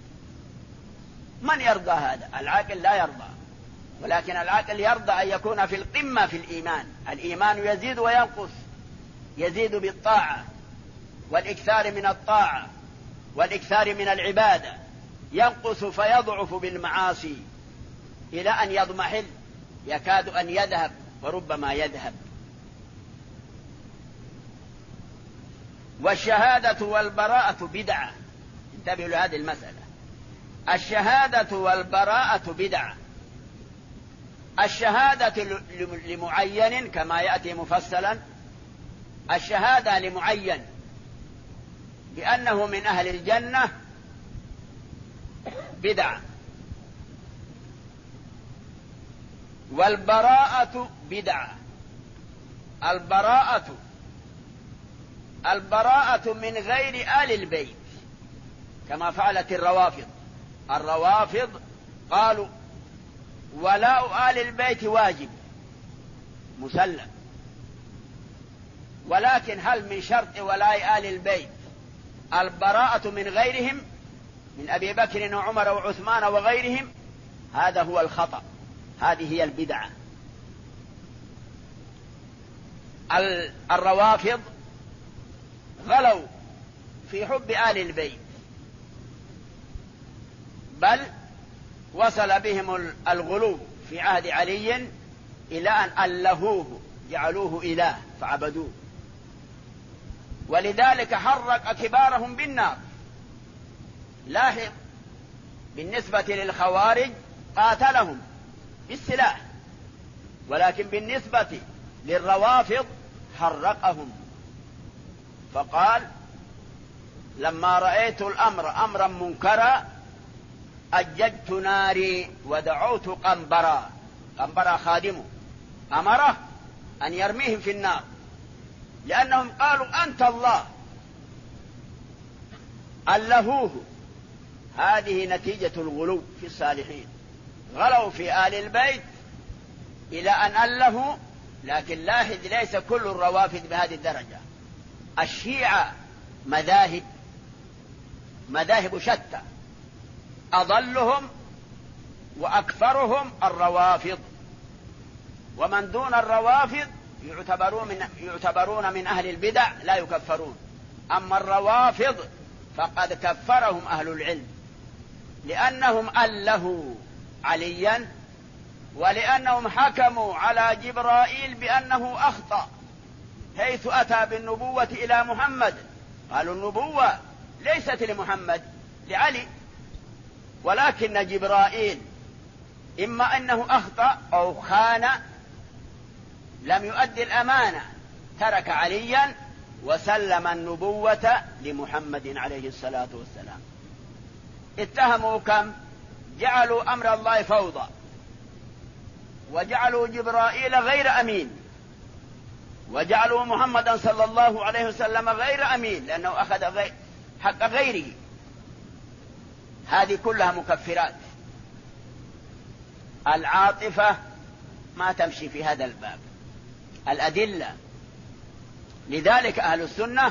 من يرضى هذا؟ العاقل لا يرضى. ولكن العاقل يرضى أن يكون في القمة في الإيمان. الإيمان يزيد وينقص، يزيد بالطاعة والإكثار من الطاعة والإكثار من العبادة، ينقص فيضعف بالمعاصي إلى أن يضمحل، يكاد أن يذهب وربما يذهب. والشهادة والبراءة بدعة. انتبهوا لهذه المسألة، الشهادة والبراءة بدعة. الشهادة لمعين كما يأتي مفصلا، الشهادة لمعين بأنه من أهل الجنة بدعة، والبراءة بدعة. البراءة من غير آل البيت كما فعلت الروافض. الروافض قالوا ولاء آل البيت واجب مسلم، ولكن هل من شرط ولاء آل البيت البراءة من غيرهم، من أبي بكر وعمر وعثمان وغيرهم؟ هذا هو الخطأ، هذه هي البدعة. الروافض غلوا في حب آل البيت، بل وصل بهم الغلو في عهد علي إلى أن ألهوه، جعلوه إله فعبدوه، ولذلك حرق كبارهم بالنار. لاحظ، بالنسبة للخوارج قاتلهم بالسلاح، ولكن بالنسبة للروافض حرقهم، فقال لما رأيت الأمر أمرا منكرا أججت ناري ودعوت قنبرا. قنبرا خادمه أمره أن يرميهم في النار، لأنهم قالوا أنت الله، ألهوه. هذه نتيجة الغلو في الصالحين، غلوا في آل البيت إلى أن ألهوا. لكن لاحظ، ليس كل الروافد بهذه الدرجة. الشيعة مذاهب شتى، أضلهم وأكثرهم الروافض، ومن دون الروافض يعتبرون من أهل البدع لا يكفرون. أما الروافض فقد كفرهم أهل العلم، لأنهم ألهوا عليا، ولأنهم حكموا على جبرائيل بأنه أخطأ حيث أتى بالنبوة إلى محمد. قالوا النبوة ليست لمحمد، لعلي، ولكن جبرائيل إما أنه أخطأ أو خان، لم يؤدي الأمانة، ترك عليا وسلم النبوة لمحمد عليه الصلاة والسلام. اتهموا كم؟ جعلوا أمر الله فوضى، وجعلوا جبرائيل غير أمين، وجعلوا محمدا صلى الله عليه وسلم غير أمين لأنه أخذ حق غيره. هذه كلها مكفرات. العاطفة ما تمشي في هذا الباب، الأدلة. لذلك أهل السنة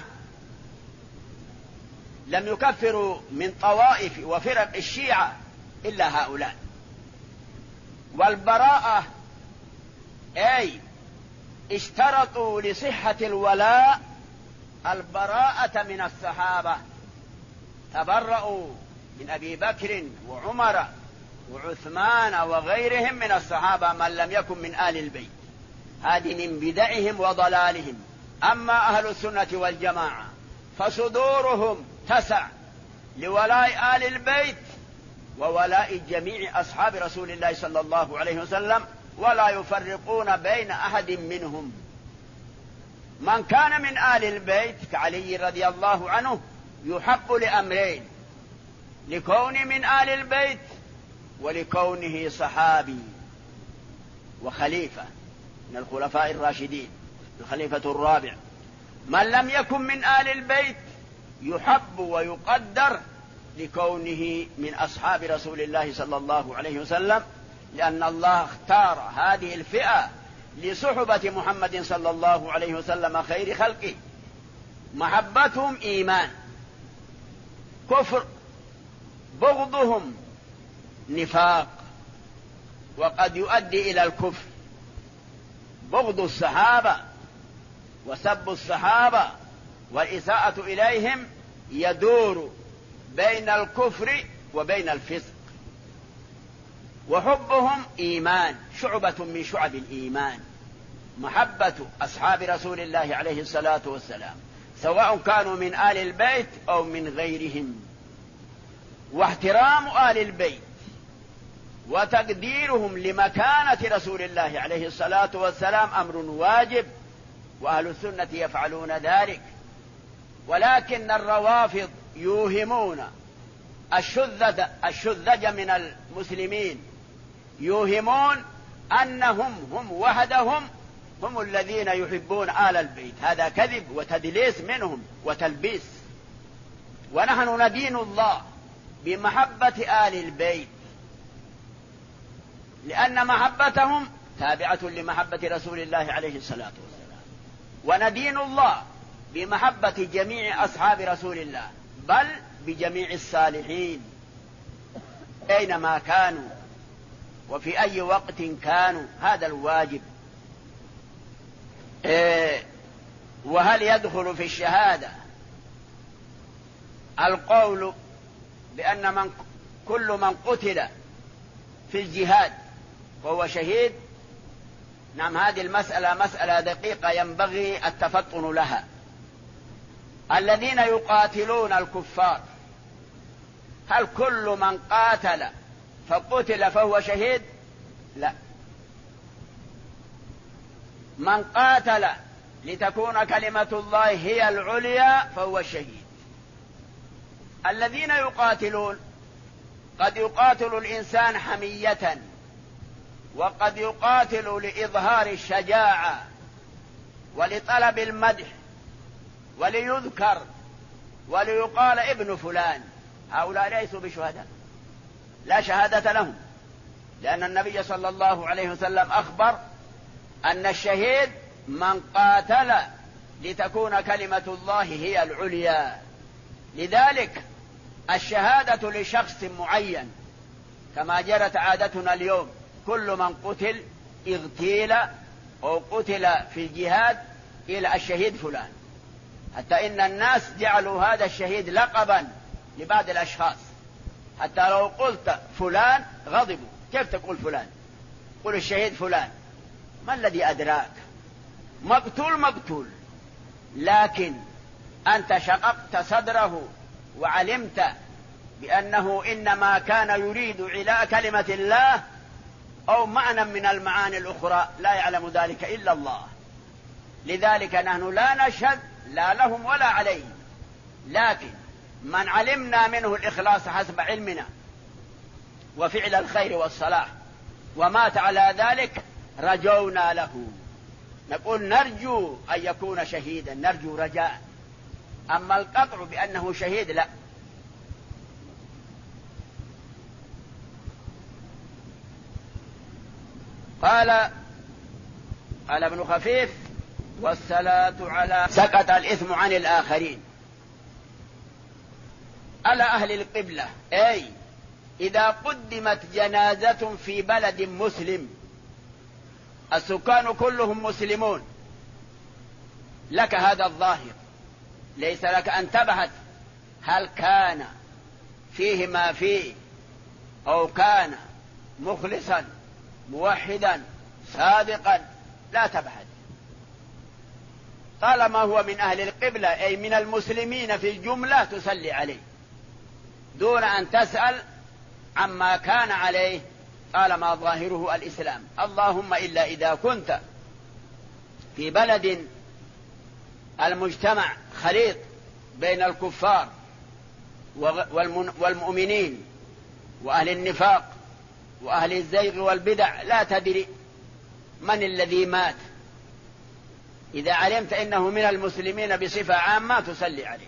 لم يكفروا من طوائف وفرق الشيعة إلا هؤلاء. والبراءة أي اشترطوا لصحة الولاء البراءة من الصحابة، تبرؤوا من أبي بكر وعمر وعثمان وغيرهم من الصحابة من لم يكن من آل البيت. هذه من بدعهم وضلالهم. أما أهل السنة والجماعة فصدورهم تسع لولاء آل البيت وولاء جميع أصحاب رسول الله صلى الله عليه وسلم، ولا يفرقون بين أحد منهم. من كان من آل البيت كعلي رضي الله عنه يحب لأمرين: لكونه من آل البيت ولكونه صحابي وخليفة من الخلفاء الراشدين، الخليفة الرابع. من لم يكن من آل البيت يحب ويقدر لكونه من أصحاب رسول الله صلى الله عليه وسلم، لأن الله اختار هذه الفئة لصحبة محمد صلى الله عليه وسلم خير خلقه. محبتهم إيمان، كفر، بغضهم نفاق، وقد يؤدي إلى الكفر. بغض الصحابة وسب الصحابة والإساءة إليهم يدور بين الكفر وبين الفسق. وحبهم إيمان، شعبة من شعب الإيمان. محبة أصحاب رسول الله عليه الصلاة والسلام سواء كانوا من آل البيت أو من غيرهم. واحترام آل البيت وتقديرهم لمكانة رسول الله عليه الصلاة والسلام أمر واجب، وأهل السنة يفعلون ذلك. ولكن الروافض يوهمون الشذج من المسلمين، يوهمون أنهم هم وحدهم هم الذين يحبون آل البيت. هذا كذب وتدليس منهم وتلبيس. ونحن ندين الله بمحبة آل البيت، لأن محبتهم تابعة لمحبة رسول الله عليه الصلاة والسلام. وندين الله بمحبة جميع أصحاب رسول الله، بل بجميع الصالحين أينما كانوا وفي أي وقت كانوا. هذا الواجب. وهل يدخل في الشهادة القول بأن كل من قتل في الجهاد وهو شهيد؟ نعم، هذه المسألة مسألة دقيقة ينبغي التفطن لها. الذين يقاتلون الكفار، هل كل من قاتل فقتل فهو شهيد؟ لا. من قاتل لتكون كلمة الله هي العليا فهو شهيد. الذين يقاتلون قد يقاتل الإنسان حمية، وقد يقاتل لإظهار الشجاعة ولطلب المدح وليذكر وليقال ابن فلان. هؤلاء ليسوا بشهداء، لا شهادة لهم، لأن النبي صلى الله عليه وسلم أخبر أن الشهيد من قاتل لتكون كلمة الله هي العليا. لذلك الشهادة لشخص معين كما جرت عادتنا اليوم، كل من قتل اغتيل أو قتل في الجهاد إلى الشهيد فلان، حتى إن الناس جعلوا هذا الشهيد لقبا لبعض الأشخاص. حتى لو قلت فلان غضبوا، كيف تقول فلان؟ قل الشهيد فلان. ما الذي أدراك؟ مقتول مقتول، لكن أنت شققت صدره وعلمت بأنه إنما كان يريد علاء كلمة الله أو معنى من المعاني الأخرى لا يعلم ذلك إلا الله. لذلك نحن لا نشهد لا لهم ولا عليهم، لكن من علمنا منه الإخلاص حسب علمنا وفعل الخير والصلاح ومات على ذلك رجونا له، نقول نرجو أن يكون شهيدا، نرجو رجاء، أما القطع بأنه شهيد لا. قال ابن خفيف: والصلاة على سقط الإثم عن الآخرين على أهل القبلة، أي إذا قدمت جنازة في بلد مسلم السكان كلهم مسلمون، لك هذا الظاهر، ليس لك أن تبحث هل كان فيه ما فيه أو كان مخلصا موحدا صادقا، لا تبحث، طالما هو من أهل القبلة أي من المسلمين في الجملة تصلي عليه دون أن تسأل عما كان عليه طالما ظاهره الإسلام. اللهم إلا إذا كنت في بلد المجتمع خليط بين الكفار والمؤمنين وأهل النفاق وأهل الزيغ والبدع، لا تدري من الذي مات، إذا علمت إنه من المسلمين بصفة عامة تصلي عليه.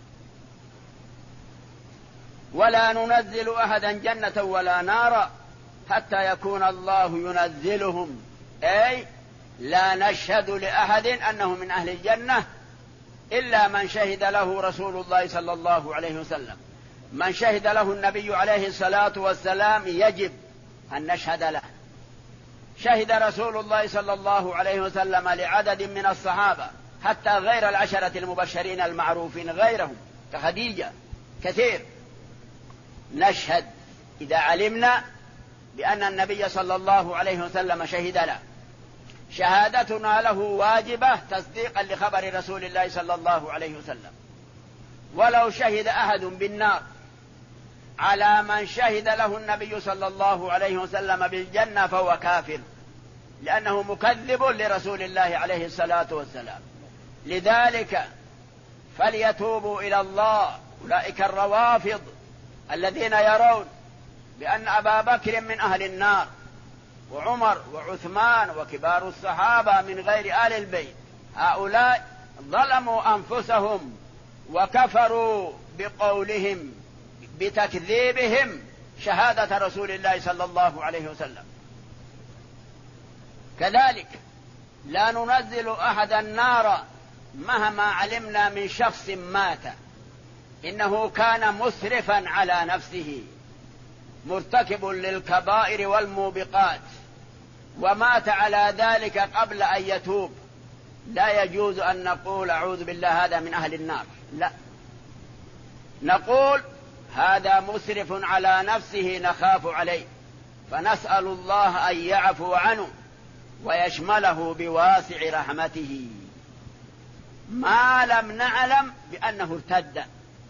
ولا ننزل أحدا جنة ولا نارا حتى يكون الله ينزلهم، أي لا نشهد لأحد أنه من أهل الجنة إلا من شهد له رسول الله صلى الله عليه وسلم. من شهد له النبي عليه الصلاة والسلام يجب أن نشهد له. شهد رسول الله صلى الله عليه وسلم لعدد من الصحابة حتى غير العشرة المبشرين المعروفين غيرهم كخديجة كثير. نشهد إذا علمنا بأن النبي صلى الله عليه وسلم شهد له. شهادتنا له واجبة تصديقا لخبر رسول الله صلى الله عليه وسلم. ولو شهد أحد بالنار على من شهد له النبي صلى الله عليه وسلم بالجنة فهو كافر، لأنه مكذب لرسول الله عليه الصلاة والسلام. لذلك فليتوبوا إلى الله أولئك الروافض الذين يرون بأن أبا بكر من أهل النار وعمر وعثمان وكبار الصحابة من غير آل البيت، هؤلاء ظلموا أنفسهم وكفروا بقولهم بتكذيبهم شهادة رسول الله صلى الله عليه وسلم. كذلك لا ننزل أحد النار مهما علمنا من شخص مات إنه كان مسرفا على نفسه مرتكب للكبائر والموبقات ومات على ذلك قبل أن يتوب، لا يجوز أن نقول أعوذ بالله هذا من أهل النار، لا، نقول هذا مسرف على نفسه نخاف عليه فنسأل الله أن يعفو عنه ويشمله بواسع رحمته ما لم نعلم بأنه ارتد.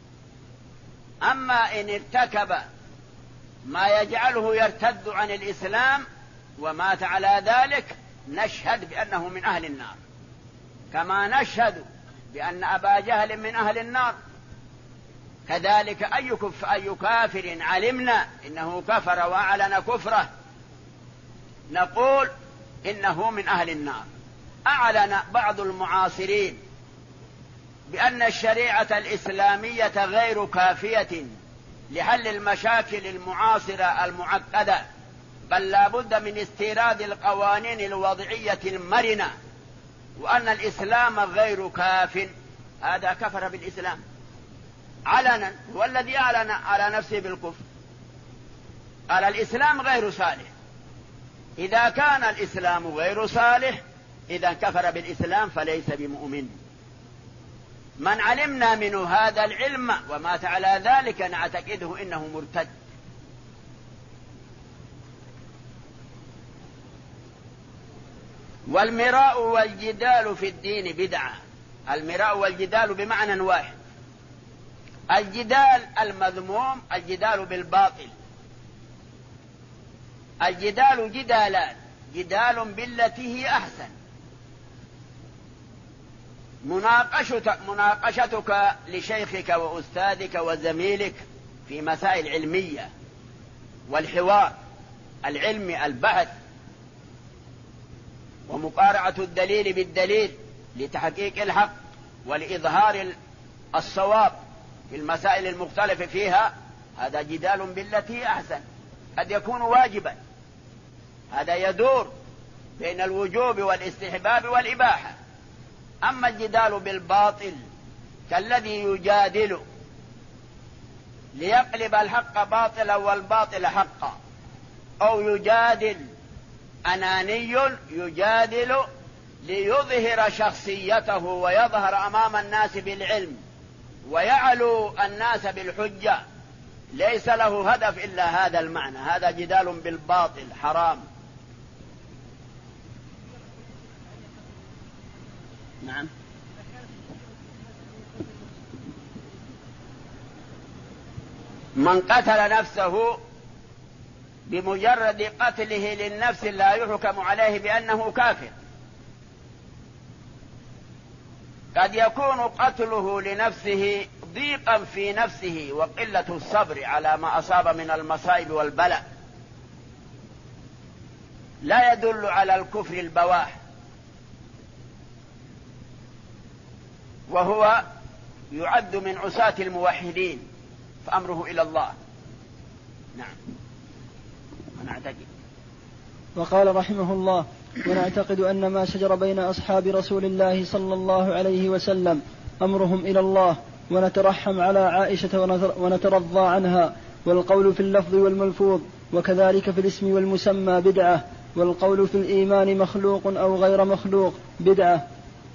أما إن ارتكب ما يجعله يرتد عن الإسلام ومات على ذلك نشهد بأنه من أهل النار، كما نشهد بأن أبا جهل من أهل النار. كذلك أي كافر علمنا إنه كفر وأعلن كفره نقول إنه من أهل النار. أعلن بعض المعاصرين بأن الشريعة الإسلامية غير كافية لحل المشاكل المعاصرة المعقدة، بل لا بد من استيراد القوانين الوضعية المرنة، وأن الإسلام غير كاف. هذا كفر بالإسلام علنا، والذي أعلن على نفسه بالكفر قال الإسلام غير صالح. إذا كان الإسلام غير صالح إذا كفر بالإسلام فليس بمؤمن. من علمنا منه هذا العلم ومات على ذلك نعتقده إنه مرتد. والمراء والجدال في الدين بدعة. المراء والجدال بمعنى واحد. الجدال المذموم الجدال بالباطل. الجدال جدالان: جدال بالتي هي أحسن، مناقشتك لشيخك وأستاذك وزميلك في مسائل علمية والحوار، العلمي البحث ومقارعة الدليل بالدليل لتحقيق الحق ولإظهار الصواب في المسائل المختلفة فيها، هذا جدال بالتي أحسن، قد يكون واجبا، هذا يدور بين الوجوب والاستحباب والإباحة. أما الجدال بالباطل كالذي يجادل ليقلب الحق باطلا والباطل حقا، أو يجادل أناني يجادل ليظهر شخصيته ويظهر أمام الناس بالعلم ويعلو الناس بالحجة، ليس له هدف إلا هذا المعنى، هذا جدال بالباطل حرام. نعم. من قتل نفسه بمجرد قتله للنفس لا يحكم عليه بأنه كافر. قد يكون قتله لنفسه ضيقا في نفسه وقلة الصبر على ما أصاب من المصائب والبلاء، لا يدل على الكفر البواح، وهو يعد من عصاة الموحدين، فأمره إلى الله. نعم. ونعتقد. وقال رحمه الله: ونعتقد أن ما شجر بين أصحاب رسول الله صلى الله عليه وسلم أمرهم إلى الله، ونترحم على عائشة ونترضى عنها، والقول في اللفظ والملفوظ، وكذلك في الاسم والمسمى بدعة، والقول في الإيمان مخلوق أو غير مخلوق بدعة.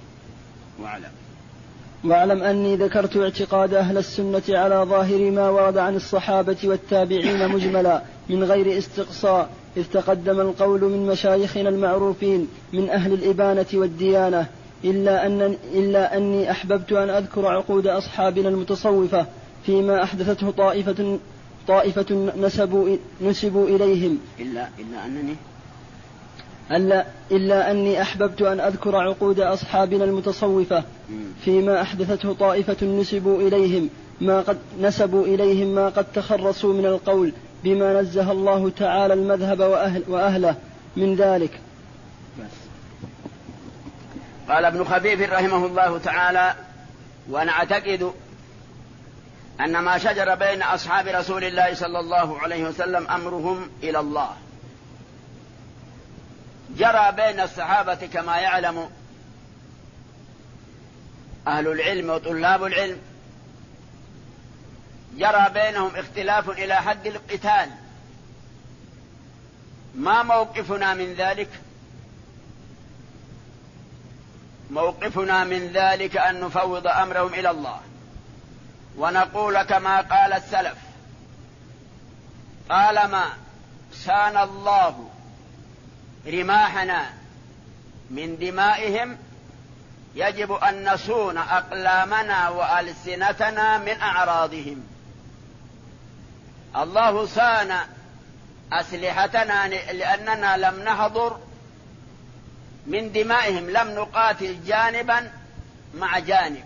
واعلم أني ذكرت اعتقاد أهل السنة على ظاهر ما ورد عن الصحابة والتابعين مجملا من غير استقصاء، إذ تقدم القول من مشايخنا المعروفين من أهل الإبانة والديانة، إلا أني أحببت أن أذكر عقود أصحابنا المتصوفة فيما أحدثته طائفة نسبوا إليهم. إلا أني أحببت أن أذكر عقود أصحابنا المتصوفة فيما أحدثته طائفة نسبوا إليهم ما قد تخرصوا من القول بما نزه الله تعالى المذهب وأهله من ذلك. قال ابن خفيف رحمه الله تعالى: ونعتقد أن ما شجر بين أصحاب رسول الله صلى الله عليه وسلم أمرهم إلى الله. جرى بين الصحابة كما يعلم أهل العلم وطلاب العلم، جرى بينهم اختلاف إلى حد القتال. ما موقفنا من ذلك؟ موقفنا من ذلك أن نفوض أمرهم إلى الله، ونقول كما قال السلف: طالما سان الله رماحنا من دمائهم يجب أن نصون أقلامنا وألسنتنا من أعراضهم. الله صان أسلحتنا لأننا لم نحضر من دمائهم، لم نقاتل جانبا مع جانب،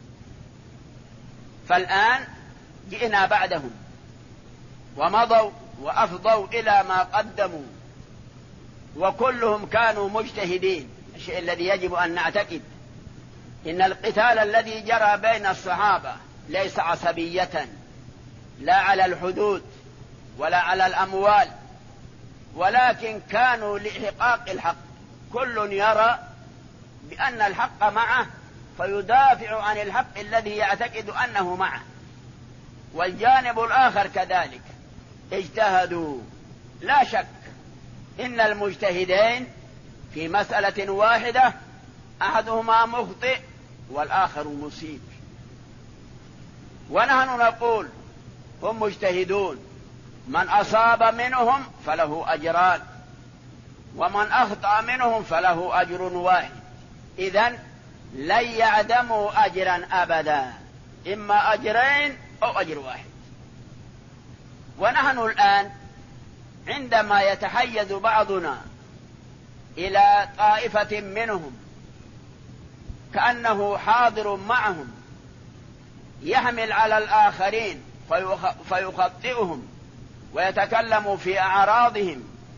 فالآن جئنا بعدهم ومضوا وأفضوا إلى ما قدموا، وكلهم كانوا مجتهدين. الشيء الذي يجب أن نعتقد إن القتال الذي جرى بين الصحابة ليس عصبية، لا على الحدود ولا على الأموال، ولكن كانوا لإحقاق الحق، كل يرى بأن الحق معه فيدافع عن الحق الذي يعتقد أنه معه، والجانب الآخر كذلك اجتهدوا. لا شك إن المجتهدين في مسألة واحدة أحدهما مخطئ والآخر مصيب، ونحن نقول هم مجتهدون، من أصاب منهم فله أجران، ومن أخطأ منهم فله أجر واحد، إذن لن يعدموا أجرا أبدا، إما أجرين أو أجر واحد. ونحن الآن عندما يتحيز بعضنا إلى طائفة منهم كأنه حاضر معهم يحمل على الآخرين فيخطئهم ويتكلم في أعراضهم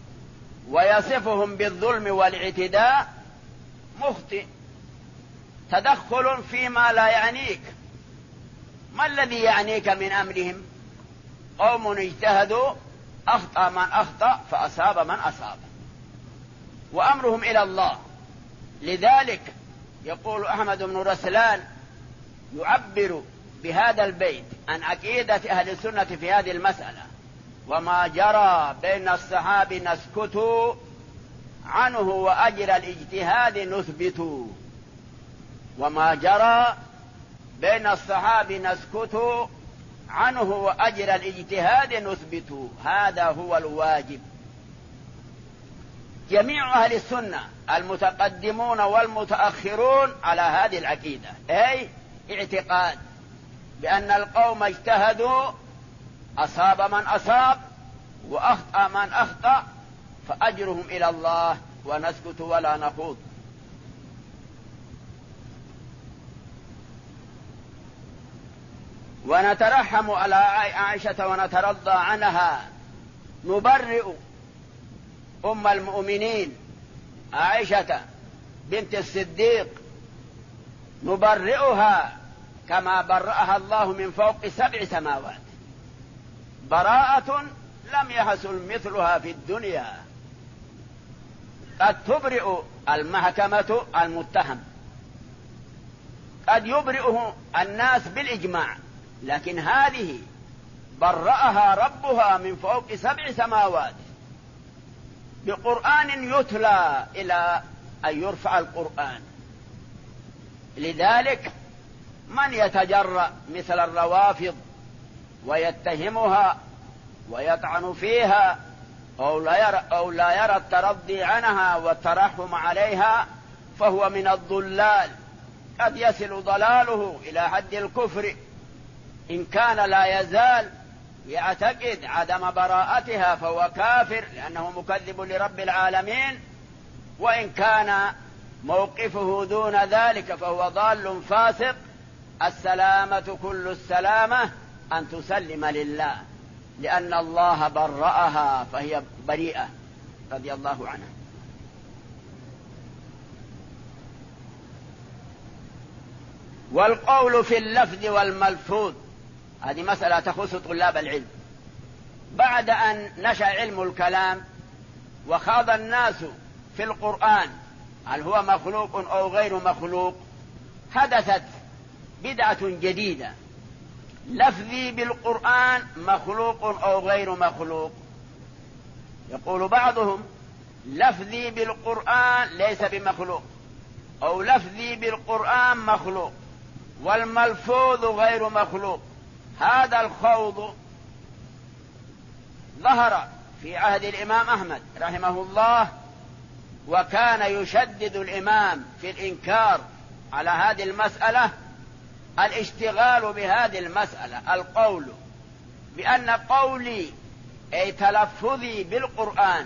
ويصفهم بالظلم والاعتداء مخطئ، تدخل فيما لا يعنيك. ما الذي يعنيك من أمرهم؟ قوم اجتهدوا، أخطأ من أخطأ فأصاب من أصاب، وأمرهم إلى الله. لذلك يقول أحمد بن رسلان يعبر بهذا البيت عن عقيدة أهل السنة في هذه المسألة: وما جرى بين الصحاب نسكت عنه وأجر الاجتهاد نثبت. وما جرى بين الصحاب نسكت عنه وأجر الاجتهاد نثبت. هذا هو الواجب. جميع أهل السنة المتقدمون والمتأخرون على هذه العقيدة، أي اعتقاد بأن القوم اجتهدوا، أصاب من أصاب وأخطأ من أخطأ، فأجرهم إلى الله ونسكت ولا نخوض. ونترحم على عائشة ونترضى عنها، نبرئ أم المؤمنين عائشة بنت الصديق، نبرئها كما برأها الله من فوق 7 سماوات، براءة لم يحصل مثلها في الدنيا. قد تبرئ المحكمة المتهم، قد يبرئه الناس بالإجماع، لكن هذه برأها ربها من فوق 7 سماوات بقرآن يتلى إلى أن يرفع القرآن. لذلك من يتجرأ مثل الروافض ويتهمها ويطعن فيها أو لا يرى الترضي عنها والترحم عليها فهو من الضلال، قد يصل ضلاله إلى حد الكفر إن كان لا يزال يعتقد عدم براءتها، فهو كافر لأنه مكذب لرب العالمين. وإن كان موقفه دون ذلك فهو ضال فاسق. السلامة كل السلامة أن تسلم لله، لأن الله برأها فهي بريئة رضي الله عنها. والقول في اللفظ والملفوظ هذه مسألة تخص طلاب العلم. بعد أن نشأ علم الكلام وخاض الناس في القرآن هل هو مخلوق أو غير مخلوق، حدثت بدعة جديدة: لفظي بالقرآن مخلوق أو غير مخلوق. يقول بعضهم لفظي بالقرآن ليس بمخلوق، أو لفظي بالقرآن مخلوق والملفوظ غير مخلوق. هذا الخوض ظهر في عهد الإمام أحمد رحمه الله، وكان يشدد الإمام في الإنكار على هذه المسألة الاشتغال بهذه المسألة، القول بأن قولي أي تلفظي بالقرآن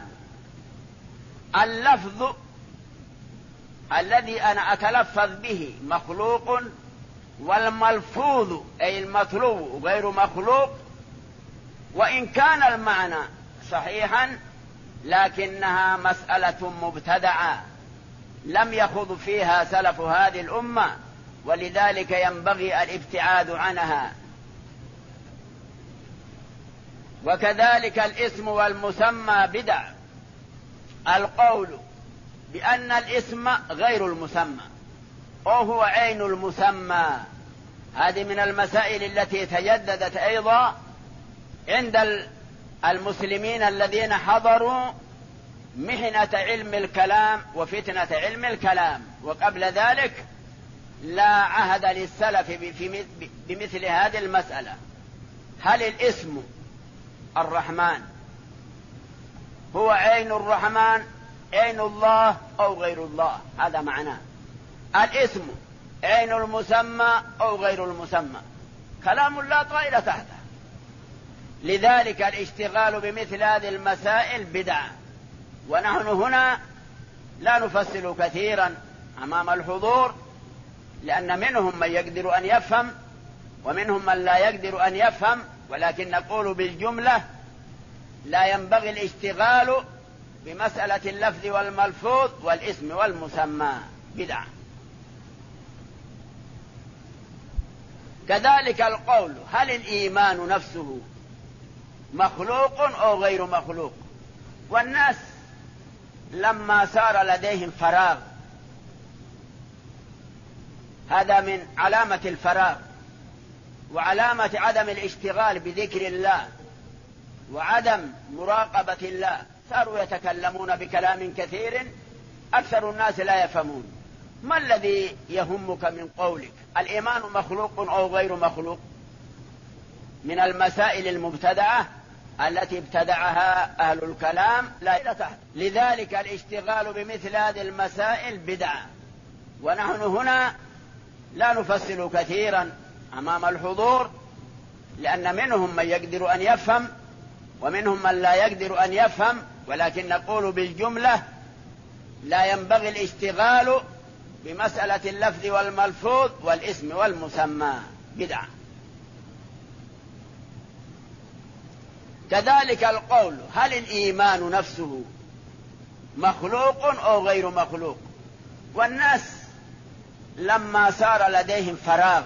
اللفظ الذي أنا أتلفظ به مخلوق، والملفوظ أي المطلوب غير مخلوق. وإن كان المعنى صحيحا لكنها مسألة مبتدعة لم يخض فيها سلف هذه الأمة، ولذلك ينبغي الابتعاد عنها. وكذلك الاسم والمسمى بدع. القول بأن الاسم غير المسمى أو هو عين المسمى، هذه من المسائل التي تجددت أيضا عند المسلمين الذين حضروا محنة علم الكلام وفتنة علم الكلام. وقبل ذلك لا عهد للسلف بمثل هذه المسألة: هل الاسم الرحمن هو عين الرحمن، عين الله أو غير الله؟ هذا معناه. الاسم عين المسمى أو غير المسمى، كلام لا طائل تحته. لذلك الاشتغال بمثل هذه المسائل بدعة. ونحن هنا لا نفصل كثيرا أمام الحضور، لأن منهم من يقدر أن يفهم ومنهم من لا يقدر أن يفهم، ولكن نقول بالجملة لا ينبغي الاشتغال بمسألة اللفظ والملفوظ والاسم والمسمى بدعة. كذلك القول: هل الإيمان نفسه مخلوق أو غير مخلوق؟ والناس لما صار لديهم فراغ، هذا من علامة الفراغ وعلامة عدم الاشتغال بذكر الله وعدم مراقبة الله، صاروا يتكلمون بكلام كثير أكثر الناس لا يفهمون. ما الذي يهمك من قولك الإيمان مخلوق أو غير مخلوق؟ من المسائل المبتدعة التي ابتدعها أهل الكلام لا تحت. لذلك الاشتغال بمثل هذه المسائل بدعة. ونحن هنا لا نفصل كثيرا أمام الحضور، لأن منهم من يقدر أن يفهم ومنهم من لا يقدر أن يفهم، ولكن نقول بالجملة: لا ينبغي الاشتغال بمسألة اللفظ والملفوظ والاسم والمسمى بدعة. كذلك القول: هل الإيمان نفسه مخلوق أو غير مخلوق؟ والناس لما صار لديهم فراغ،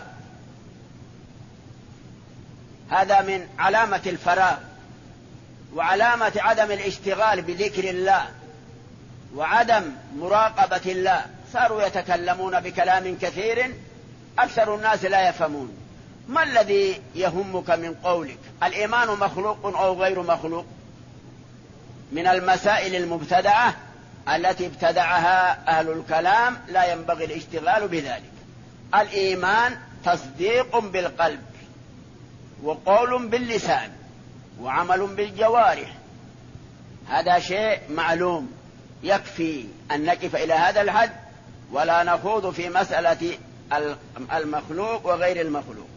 هذا من علامة الفراغ وعلامة عدم الاشتغال بذكر الله وعدم مراقبة الله، صاروا يتكلمون بكلام كثير أكثر الناس لا يفهمون. ما الذي يهمك من قولك الإيمان مخلوق أو غير مخلوق؟ من المسائل المبتدعة التي ابتدعها أهل الكلام لا ينبغي الاشتغال بذلك. الإيمان تصديق بالقلب وقول باللسان وعمل بالجوارح، هذا شيء معلوم، يكفي أن نقف إلى هذا الحد ولا نخوض في مسألة المخلوق وغير المخلوق.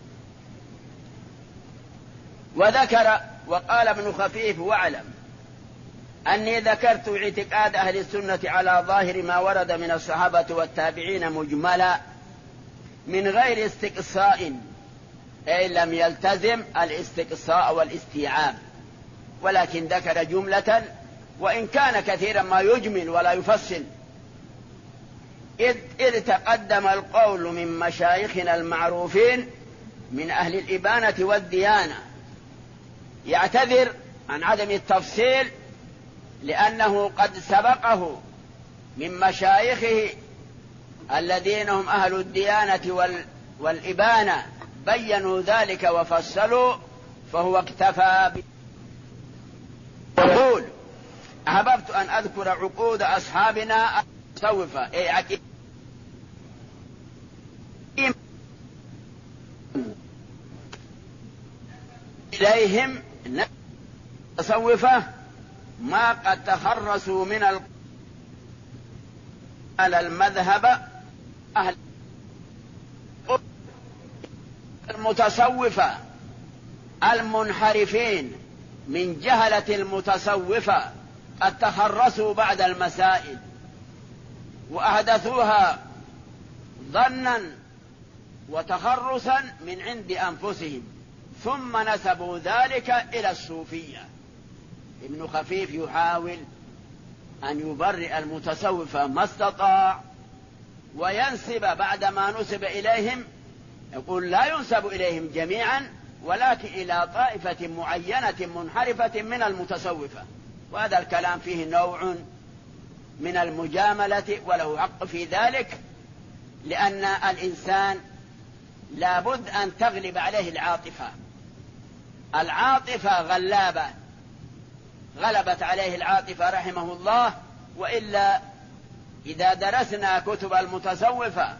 وذكر وقال ابن خفيف: واعلم أني ذكرت اعتقاد أهل السنة على ظاهر ما ورد من الصحابة والتابعين مجملا من غير استقصاء، أي لم يلتزم الاستقصاء والاستيعاب، ولكن ذكر جملة، وإن كان كثيرا ما يجمل ولا يفصل. إذ تقدم القول من مشايخنا المعروفين من أهل الإبانة والديانة. يعتذر عن عدم التفصيل لأنه قد سبقه من مشايخه الذين هم أهل الديانة والإبانة بيّنوا ذلك وفصلوا، فهو اكتفى يقول: أحببت أن أذكر عقود أصحابنا المتصوفة، أي عقيدة إليهم المتصوفة ما قد تخرسوا من على المذهب أهل المتصوفة المنحرفين من جهلة المتصوفة قد تخرسوا بعد المسائل وأحدثوها ظنا وتخرسا من عند أنفسهم، ثم نسبوا ذلك إلى الصوفية. ابن خفيف يحاول أن يبرئ المتصوفة ما استطاع وينسب بعد ما نسب إليهم، يقول لا ينسب إليهم جميعا ولكن إلى طائفة معينة منحرفة من المتصوفة، وهذا الكلام فيه نوع من المجاملة وله حق في ذلك، لأن الإنسان لابد أن تغلب عليه العاطفة. العاطفة غلابة، غلبت عليه العاطفة رحمه الله. وإلا إذا درسنا كتب المتصوفة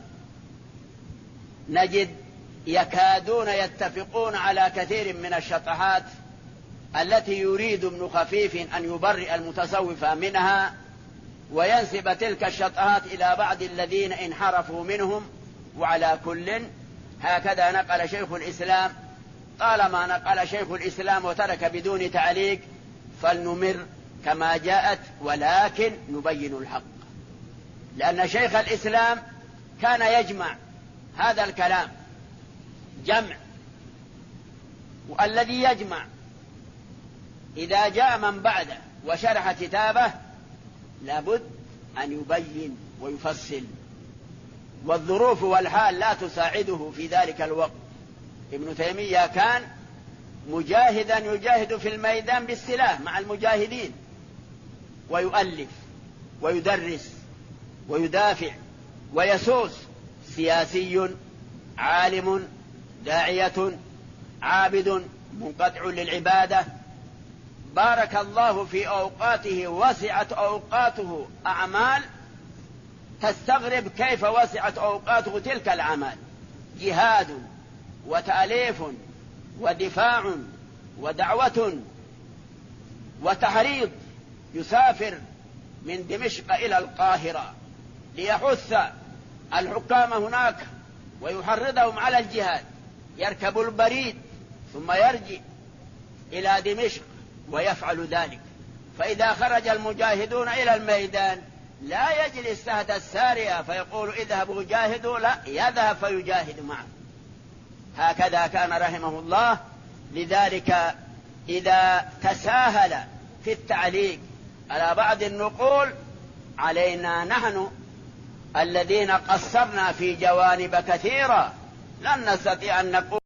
نجد يكادون يتفقون على كثير من الشطحات التي يريد ابن خفيف أن يبرئ المتصوفة منها وينسب تلك الشطحات إلى بعض الذين انحرفوا منهم. وعلى كل هكذا نقل شيخ الإسلام. طالما نقل شيخ الإسلام وترك بدون تعليق فلنمر كما جاءت، ولكن نبين الحق، لأن شيخ الإسلام كان يجمع هذا الكلام جمع، والذي يجمع إذا جاء من بعده وشرح كتابه لابد أن يبين ويفصل، والظروف والحال لا تساعده في ذلك الوقت. ابن تيمية كان مجاهدا يجاهد في الميدان بالسلاح مع المجاهدين، ويؤلف ويدرس ويدافع ويسوس، سياسي عالم داعية عابد منقطع للعبادة، بارك الله في أوقاته، وسعت أوقاته أعمال تستغرب كيف وسعت أوقاته تلك الأعمال، جهاد وتأليف ودفاع ودعوة وتحريض، يسافر من دمشق إلى القاهرة ليحث الحكام هناك ويحرضهم على الجهاد، يركب البريد ثم يرجع إلى دمشق ويفعل ذلك. فإذا خرج المجاهدون إلى الميدان لا يجلس تحت السارية فيقول اذهبوا جاهدوا، لا، يذهب فيجاهد معه. هكذا كان رحمه الله. لذلك إذا تساهل في التعليق على بعض النقول علينا نحن الذين قصرنا في جوانب كثيرة لن نستطيع أن نقول